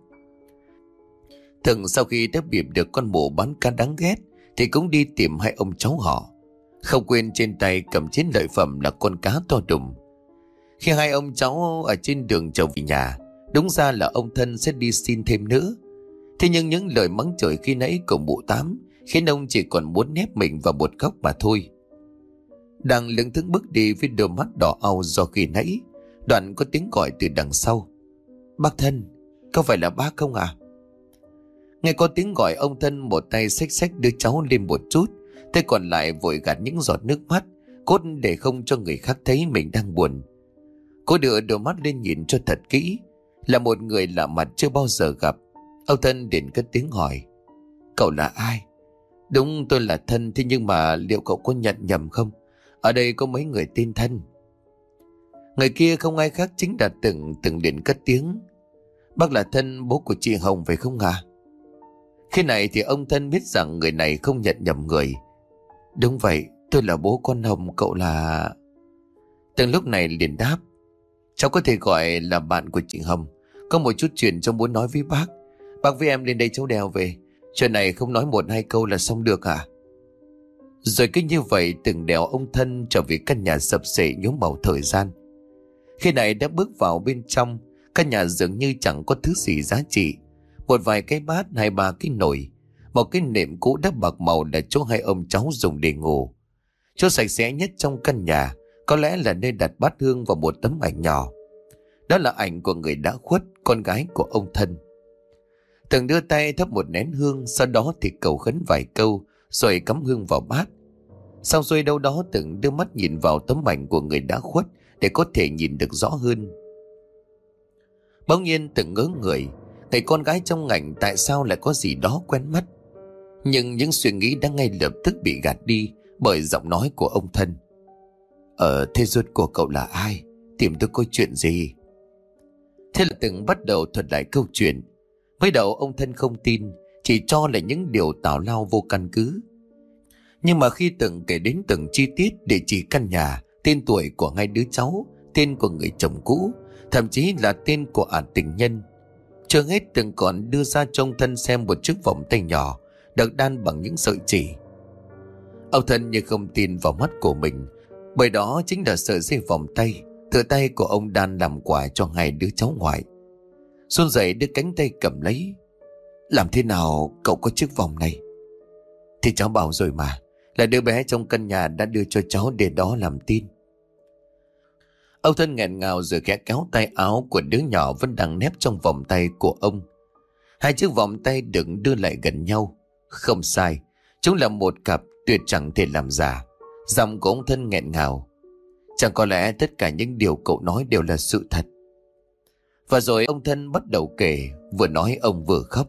Từng sau khi đã bịp được con mụ bán cá đáng ghét thì cũng đi tìm hai ông cháu họ, không quên trên tay cầm chiến lợi phẩm là con cá to đùng. Khi hai ông cháu ở trên đường trở về nhà, đúng ra là ông Thân sẽ đi xin thêm nữa. Thế nhưng những lời mắng chửi khi nãy của mụ Tám khiến ông chỉ còn muốn nép mình vào một góc mà thôi. Đang lững thững bước đi với đôi mắt đỏ au do khi nãy, đoạn có tiếng gọi từ đằng sau: Bác Thân, có phải là bác không à? Nghe có tiếng gọi, ông Thân một tay xách xách đứa cháu lên một chút, tay còn lại vội gạt những giọt nước mắt, cốt để không cho người khác thấy mình đang buồn. Cô đưa đôi mắt lên nhìn cho thật kỹ, là một người lạ mặt chưa bao giờ gặp. Ông Thân liền cất tiếng hỏi: Cậu là ai? Đúng tôi là Thân, thế nhưng mà liệu cậu có nhận nhầm không? Ở đây có mấy người tên Thân. Người kia không ai khác chính là Từng. Từng liền cất tiếng. Bác là Thân, bố của chị Hồng phải không ạ? Khi này thì ông Thân biết rằng người này không nhận nhầm người. Đúng vậy, tôi là bố con Hồng, cậu là... Từng lúc này liền đáp. Cháu có thể gọi là bạn của chị Hồng. Có một chút chuyện cháu muốn nói với bác. Bác với em lên đây cháu đèo về. Chuyện này không nói một hai câu là xong được à? Rồi cứ như vậy Từng đèo ông Thân trở về căn nhà sập xệ nhuốm màu thời gian. Khi này đã bước vào bên trong, căn nhà dường như chẳng có thứ gì giá trị. Một vài cái bát, hai ba cái nồi, một cái nệm cũ đã bạc màu là chỗ hai ông cháu dùng để ngủ. Chỗ sạch sẽ nhất trong căn nhà có lẽ là nơi đặt bát hương và một tấm ảnh nhỏ. Đó là ảnh của người đã khuất, con gái của ông Thân. Từng đưa tay thắp một nén hương, sau đó thì cầu khấn vài câu rồi cắm hương vào bát. Xong rồi đâu đó Từng đưa mắt nhìn vào tấm ảnh của người đã khuất để có thể nhìn được rõ hơn. Bỗng nhiên Từng ngớ người, người con gái trong ảnh tại sao lại có gì đó quen mắt. Nhưng những suy nghĩ đã ngay lập tức bị gạt đi bởi giọng nói của ông Thân. Ờ thế rốt của cậu là ai? Tìm tôi có chuyện gì? Thế là Từng bắt đầu thuật lại câu chuyện. Mới đầu ông Thân không tin, chỉ cho là những điều tào lao vô căn cứ. Nhưng mà khi Từng kể đến từng chi tiết, địa chỉ căn nhà, tên tuổi của hai đứa cháu, tên của người chồng cũ, thậm chí là tên của ả tình nhân, chưa hết Từng còn đưa ra cho ông Thân xem một chiếc vòng tay nhỏ được đan bằng những sợi chỉ. Ông Thân như không tin vào mắt của mình, bởi đó chính là sợi dây vòng tay tự tay của ông đan làm quà cho hai đứa cháu ngoại. Run rẩy đưa cánh tay cầm lấy. Làm thế nào cậu có chiếc vòng này? Thì cháu bảo rồi mà, là đứa bé trong căn nhà đã đưa cho cháu để đó làm tin. Ông Thân nghẹn ngào rồi khẽ kéo tay áo của đứa nhỏ vẫn đang nép trong vòng tay của ông. Hai chiếc vòng tay được đưa lại gần nhau. Không sai, chúng là một cặp tuyệt chẳng thể làm giả. Giọng của ông Thân nghẹn ngào. Chẳng có lẽ tất cả những điều cậu nói đều là sự thật? Và rồi ông Thân bắt đầu kể, vừa nói ông vừa khóc.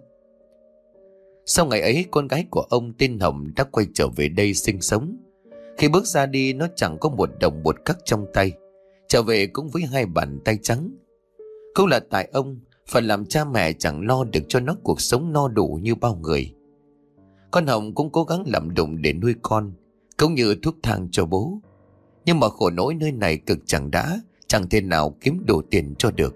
Sau ngày ấy, con gái của ông tên Hồng đã quay trở về đây sinh sống. Khi bước ra đi, nó chẳng có một đồng một cắc trong tay, trở về cũng với hai bàn tay trắng. Cũng là tại ông, phần làm cha mẹ chẳng lo được cho nó cuộc sống no đủ như bao người. Con Hồng cũng cố gắng làm đụng để nuôi con, cũng như thuốc thang cho bố. Nhưng mà khổ nỗi nơi này cực chẳng đã, chẳng thể nào kiếm đủ tiền cho được.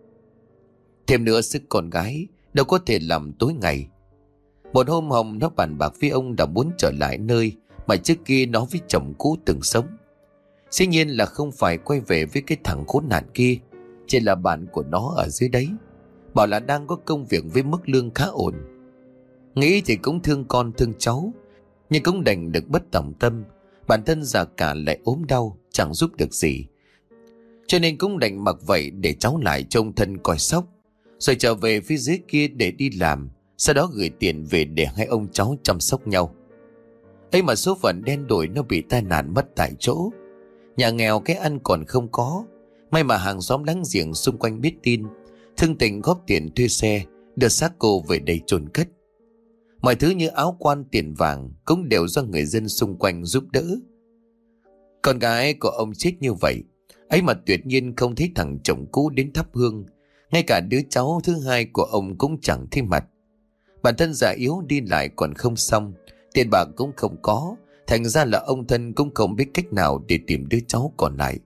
Thêm nữa sức con gái đâu có thể làm tối ngày. Một hôm Hồng nó bàn bạc với ông đã muốn trở lại nơi mà trước kia nó với chồng cũ từng sống. Dĩ nhiên là không phải quay về với cái thằng khốn nạn kia, chỉ là bạn của nó ở dưới đấy, bảo là đang có công việc với mức lương khá ổn. Nghĩ thì cũng thương con thương cháu, nhưng cũng đành được bất tòng tâm. Bản thân già cả lại ốm đau, chẳng giúp được gì, cho nên cũng đành mặc vậy để cháu lại trông Thân coi sóc, rồi trở về phía dưới kia để đi làm, sau đó gửi tiền về để hai ông cháu chăm sóc nhau. Ấy mà số phận đen đổi, nó bị tai nạn mất tại chỗ. Nhà nghèo cái ăn còn không có, may mà hàng xóm láng giềng xung quanh biết tin, thương tình góp tiền thuê xe đưa xác cô về đây chôn cất. Mọi thứ như áo quan tiền vàng cũng đều do người dân xung quanh giúp đỡ. Con gái của ông chết như vậy, ấy mà tuyệt nhiên không thấy thằng chồng cũ đến thắp hương. Ngay cả đứa cháu thứ hai của ông cũng chẳng thấy mặt. Bản thân già yếu đi lại còn không xong, tiền bạc cũng không có, thành ra là ông Thân cũng không biết cách nào để tìm đứa cháu còn lại.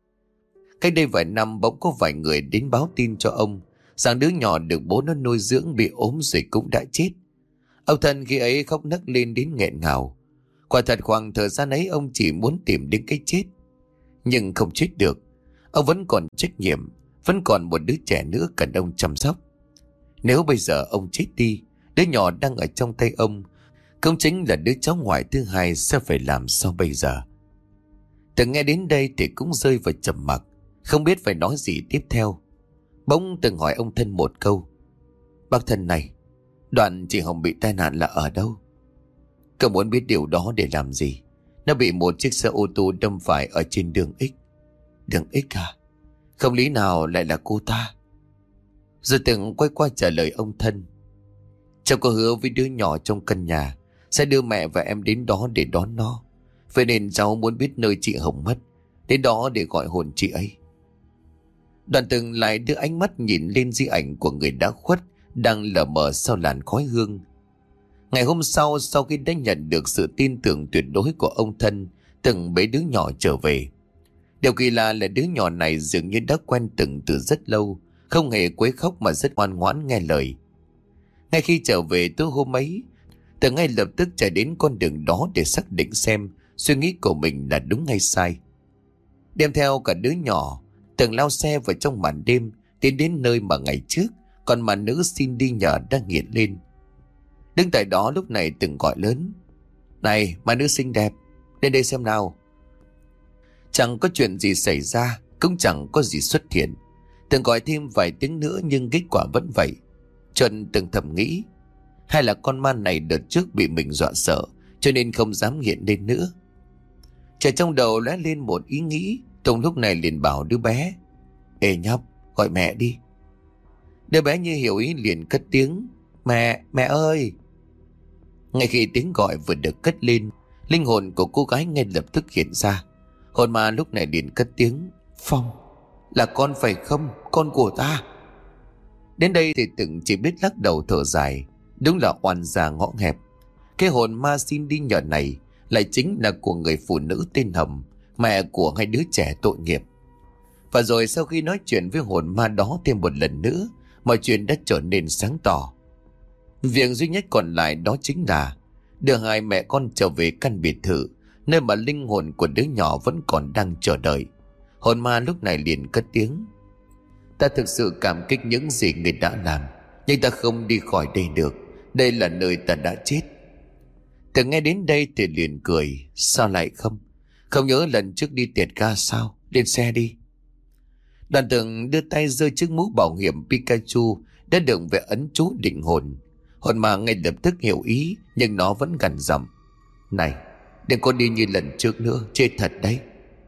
Cách đây vài năm bỗng có vài người đến báo tin cho ông rằng đứa nhỏ được bố nó nuôi dưỡng bị ốm rồi cũng đã chết. Ông Thân khi ấy khóc nấc lên đến nghẹn ngào. Quả thật khoảng thời gian ấy ông chỉ muốn tìm đến cái chết, nhưng không chết được. Ông vẫn còn trách nhiệm, vẫn còn một đứa trẻ nữa cần ông chăm sóc. Nếu bây giờ ông chết đi, đứa nhỏ đang ở trong tay ông cũng chính là đứa cháu ngoại thứ hai, sẽ phải làm sao bây giờ? Từng nghe đến đây thì cũng rơi vào trầm mặc, không biết phải nói gì tiếp theo. Bỗng từng hỏi ông Thân một câu. Bác Thân này, đoạn chị Hồng bị tai nạn là ở đâu? Cậu muốn biết điều đó để làm gì? Nó bị một chiếc xe ô tô đâm phải ở trên đường X. Đường X à? Không lý nào lại là cô ta? Rồi từng quay qua trả lời ông Thân. Cháu có hứa với đứa nhỏ trong căn nhà sẽ đưa mẹ và em đến đó để đón nó. Vậy nên cháu muốn biết nơi chị Hồng mất, đến đó để gọi hồn chị ấy. Đoàn Từng lại đưa ánh mắt nhìn lên di ảnh của người đã khuất đang lờ mờ sau làn khói hương. Ngày hôm sau, sau khi đã nhận được sự tin tưởng tuyệt đối của ông thân, Từng bế đứa nhỏ trở về. Điều kỳ lạ là đứa nhỏ này dường như đã quen Từng từ rất lâu, không hề quấy khóc mà rất ngoan ngoãn nghe lời. Ngay khi trở về tối hôm ấy, Từng ngay lập tức chạy đến con đường đó để xác định xem suy nghĩ của mình là đúng hay sai. Đem theo cả đứa nhỏ, Từng lao xe vào trong màn đêm tiến đến nơi mà ngày trước còn mà nữ xin đi nhờ đang hiện lên. Đứng tại đó lúc này Từng gọi lớn: "Này mà nữ xinh đẹp, lên đây xem nào." Chẳng có chuyện gì xảy ra, cũng chẳng có gì xuất hiện. Từng gọi thêm vài tiếng nữa nhưng kết quả vẫn vậy. Trần Từng thầm nghĩ, hay là con ma này đợt trước bị mình dọa sợ cho nên không dám hiện lên nữa. Trẻ trong đầu lóe lên một ý nghĩ, Tùng lúc này liền bảo đứa bé: "Ê nhóc, gọi mẹ đi." Đứa bé như hiểu ý liền cất tiếng: "Mẹ, mẹ ơi." Ngay khi tiếng gọi vừa được cất lên, linh hồn của cô gái ngay lập tức hiện ra. Hồn ma lúc này liền cất tiếng: "Phong, là con phải không? Con của ta." Đến đây thì Từng chỉ biết lắc đầu thở dài. Đúng là oan gia ngõ hẹp. Cái hồn ma xin đi nhờ này lại chính là của người phụ nữ tên Hồng, mẹ của hai đứa trẻ tội nghiệp. Và rồi sau khi nói chuyện với hồn ma đó thêm một lần nữa, mọi chuyện đã trở nên sáng tỏ. Việc duy nhất còn lại đó chính là đưa hai mẹ con trở về căn biệt thự, nơi mà linh hồn của đứa nhỏ vẫn còn đang chờ đợi. Hồn ma lúc này liền cất tiếng: "Ta thực sự cảm kích những gì người đã làm, nhưng ta không đi khỏi đây được. Đây là nơi ta đã chết." Từ nghe đến đây thì liền cười: "Sao lại không? Không nhớ lần trước đi tiệt ga sao? Lên xe đi." Đoàn Từng đưa tay giơ chiếc mũ bảo hiểm Pikachu đã được vẽ ấn chú định hồn. Hồn ma ngay lập tức hiểu ý, nhưng nó vẫn gằn giọng: "Này, đừng có đi như lần trước nữa, chết thật đấy."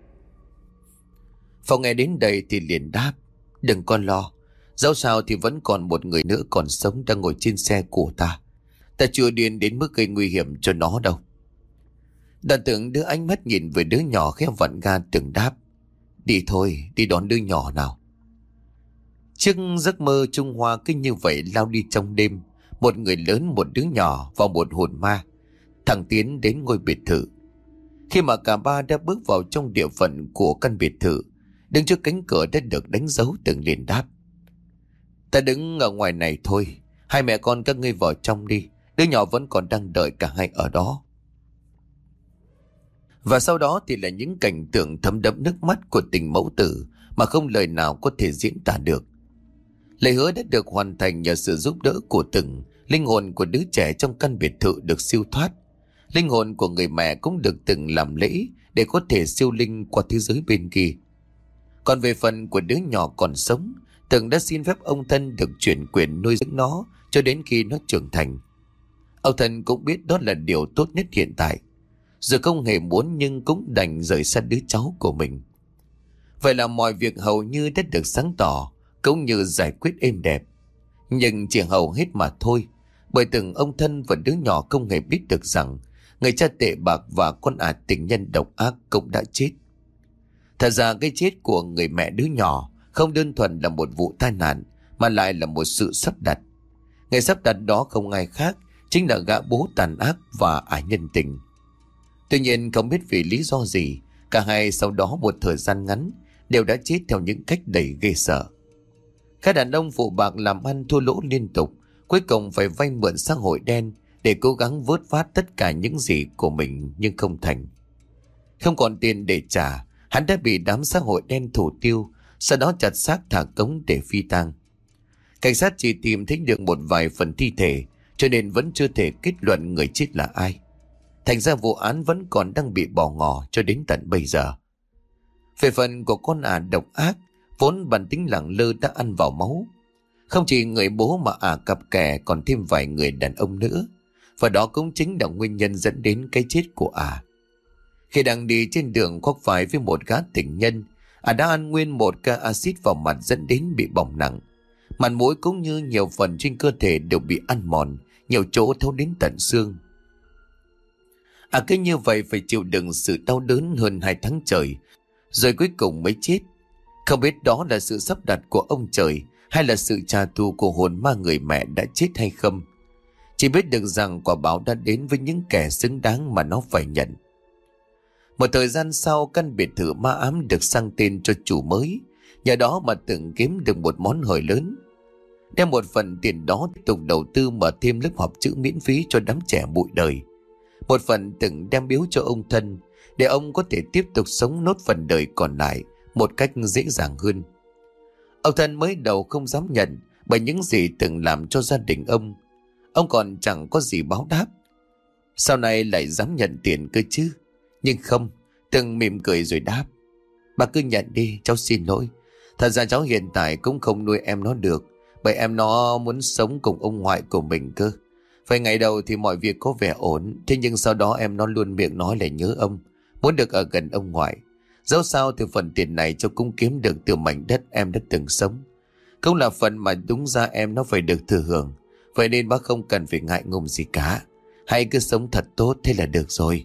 Phong nghe đến đây thì liền đáp: "Đừng có lo, dẫu sao thì vẫn còn một người nữa còn sống đang ngồi trên xe của ta. Ta chưa điên đến mức gây nguy hiểm cho nó đâu." Đoàn Từng đưa ánh mắt nhìn về đứa nhỏ khẽ vặn ga Từng đáp: "Đi thôi, đi đón đứa nhỏ nào." Chiếc giấc mơ Trung Hoa cứ như vậy lao đi trong đêm. Một người lớn, một đứa nhỏ và một hồn ma thẳng tiến đến ngôi biệt thự. Khi mà cả ba đã bước vào trong địa phận của căn biệt thự, đứng trước cánh cửa đã được đánh dấu, Từng liền đáp: "Ta đứng ở ngoài này thôi, hai mẹ con các ngươi vào trong đi, đứa nhỏ vẫn còn đang đợi cả hai ở đó." Và sau đó thì là những cảnh tượng thấm đẫm nước mắt của tình mẫu tử mà không lời nào có thể diễn tả được. Lời hứa đã được hoàn thành nhờ sự giúp đỡ của Từng. Linh hồn của đứa trẻ trong căn biệt thự được siêu thoát. Linh hồn của người mẹ cũng được Từng làm lễ để có thể siêu linh qua thế giới bên kia. Còn về phần của đứa nhỏ còn sống, Từng đã xin phép ông thân được chuyển quyền nuôi dưỡng nó cho đến khi nó trưởng thành. Ông thân cũng biết đó là điều tốt nhất hiện tại, dù không hề muốn nhưng cũng đành rời xa đứa cháu của mình. Vậy là mọi việc hầu như đã được sáng tỏ, cũng như giải quyết êm đẹp. Nhưng chỉ hầu hết mà thôi, bởi Từng ông thân và đứa nhỏ không hề biết được rằng người cha tệ bạc và con ả tình nhân độc ác cũng đã chết. Thật ra cái chết của người mẹ đứa nhỏ không đơn thuần là một vụ tai nạn, mà lại là một sự sắp đặt. Người sắp đặt đó không ai khác chính là gã bố tàn ác và ả nhân tình. Tuy nhiên không biết vì lý do gì, cả hai sau đó một thời gian ngắn đều đã chết theo những cách đầy ghê sợ. Các đàn ông phụ bạc làm ăn thua lỗ liên tục, cuối cùng phải vay mượn xã hội đen để cố gắng vớt vát tất cả những gì của mình, nhưng không thành. Không còn tiền để trả, hắn đã bị đám xã hội đen thủ tiêu, sau đó chặt xác thả cống để phi tang. Cảnh sát chỉ tìm thấy được một vài phần thi thể, cho nên vẫn chưa thể kết luận người chết là ai. Thành ra vụ án vẫn còn đang bị bỏ ngỏ cho đến tận bây giờ. Về phần của con ả độc ác, vốn bản tính lẳng lơ đã ăn vào máu. Không chỉ người bố mà ả cặp kè còn thêm vài người đàn ông nữa. Và đó cũng chính là nguyên nhân dẫn đến cái chết của ả. Khi đang đi trên đường khoác phải với một gã tình nhân, ả đã ăn nguyên một ca axit vào mặt dẫn đến bị bỏng nặng. Mặt mũi cũng như nhiều phần trên cơ thể đều bị ăn mòn, nhiều chỗ thấu đến tận xương. À cứ như vậy phải chịu đựng sự đau đớn hơn hai tháng trời, rồi cuối cùng mới chết. Không biết đó là sự sắp đặt của ông trời hay là sự trả thù của hồn ma người mẹ đã chết hay không. Chỉ biết được rằng quả báo đã đến với những kẻ xứng đáng mà nó phải nhận. Một thời gian sau, căn biệt thự ma ám được sang tên cho chủ mới, nhờ đó mà Tường kiếm được một món hời lớn. Đem một phần tiền đó tiếp tục đầu tư mở thêm lớp học chữ miễn phí cho đám trẻ bụi đời. Một phần Tường đem biếu cho ông thân, để ông có thể tiếp tục sống nốt phần đời còn lại một cách dễ dàng hơn. Ông thân mới đầu không dám nhận, bởi những gì Tường làm cho gia đình ông, ông còn chẳng có gì báo đáp. Sau này lại dám nhận tiền cơ chứ. Nhưng không, Tường mỉm cười rồi đáp: bà cứ nhận đi, cháu xin lỗi. Thật ra cháu hiện tại cũng không nuôi em nó được, bởi em nó muốn sống cùng ông ngoại của mình cơ. Phải ngày đầu thì mọi việc có vẻ ổn, thế nhưng sau đó em nó luôn miệng nói là nhớ ông, muốn được ở gần ông ngoại. Dẫu sao thì phần tiền này cháu cũng kiếm được từ mảnh đất em đã từng sống, cũng là phần mà đúng ra em nó phải được thừa hưởng. Vậy nên bác không cần phải ngại ngùng gì cả, hãy cứ sống thật tốt thế là được rồi.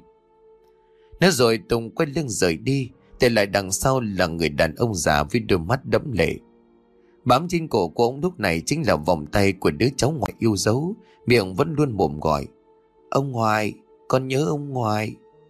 Nói rồi Tùng quay lưng rời đi, để lại đằng sau là người đàn ông già với đôi mắt đẫm lệ. Bám trên cổ của ông lúc này chính là vòng tay của đứa cháu ngoại yêu dấu, miệng vẫn luôn mồm gọi: ông ngoại, con nhớ ông ngoại.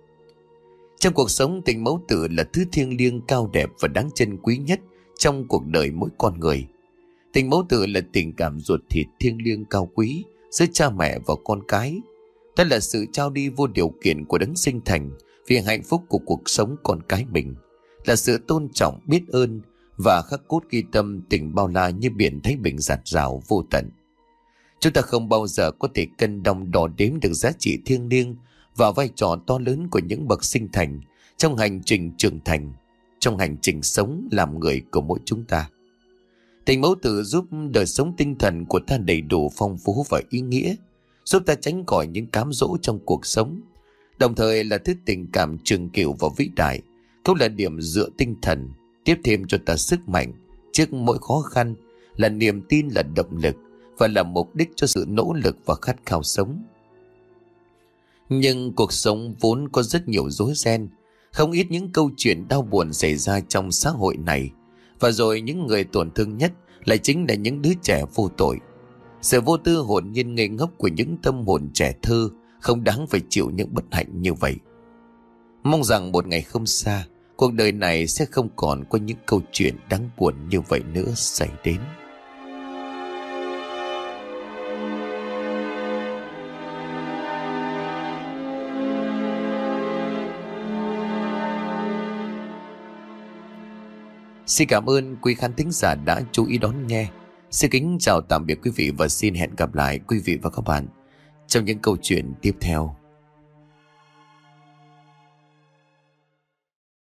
Trong cuộc sống, tình mẫu tử là thứ thiêng liêng, cao đẹp và đáng trân quý nhất trong cuộc đời mỗi con người. Tình mẫu tử là tình cảm ruột thịt thiêng liêng cao quý giữa cha mẹ và con cái. Đó là sự trao đi vô điều kiện của đấng sinh thành vì hạnh phúc của cuộc sống con cái mình, là sự tôn trọng, biết ơn và khắc cốt ghi tâm tình bao la như biển Thái Bình dạt dào vô tận. Chúng ta không bao giờ có thể cân đong đo đếm được giá trị thiêng liêng và vai trò to lớn của những bậc sinh thành trong hành trình trưởng thành, trong hành trình sống làm người của mỗi chúng ta. Tình mẫu tử giúp đời sống tinh thần của ta đầy đủ phong phú và ý nghĩa, giúp ta tránh khỏi những cám dỗ trong cuộc sống, đồng thời là thứ tình cảm trường cửu và vĩ đại, cũng là điểm dựa tinh thần, tiếp thêm cho ta sức mạnh trước mỗi khó khăn, là niềm tin, là động lực và là mục đích cho sự nỗ lực và khát khao sống. Nhưng cuộc sống vốn có rất nhiều rối ren, không ít những câu chuyện đau buồn xảy ra trong xã hội này, và rồi những người tổn thương nhất lại chính là những đứa trẻ vô tội. Sự vô tư hồn nhiên ngây ngốc của những tâm hồn trẻ thơ không đáng phải chịu những bất hạnh như vậy. Mong rằng một ngày không xa, cuộc đời này sẽ không còn có những câu chuyện đáng buồn như vậy nữa xảy đến. Xin cảm ơn quý khán thính giả đã chú ý đón nghe. Xin kính chào tạm biệt quý vị và xin hẹn gặp lại quý vị và các bạn trong những câu chuyện tiếp theo.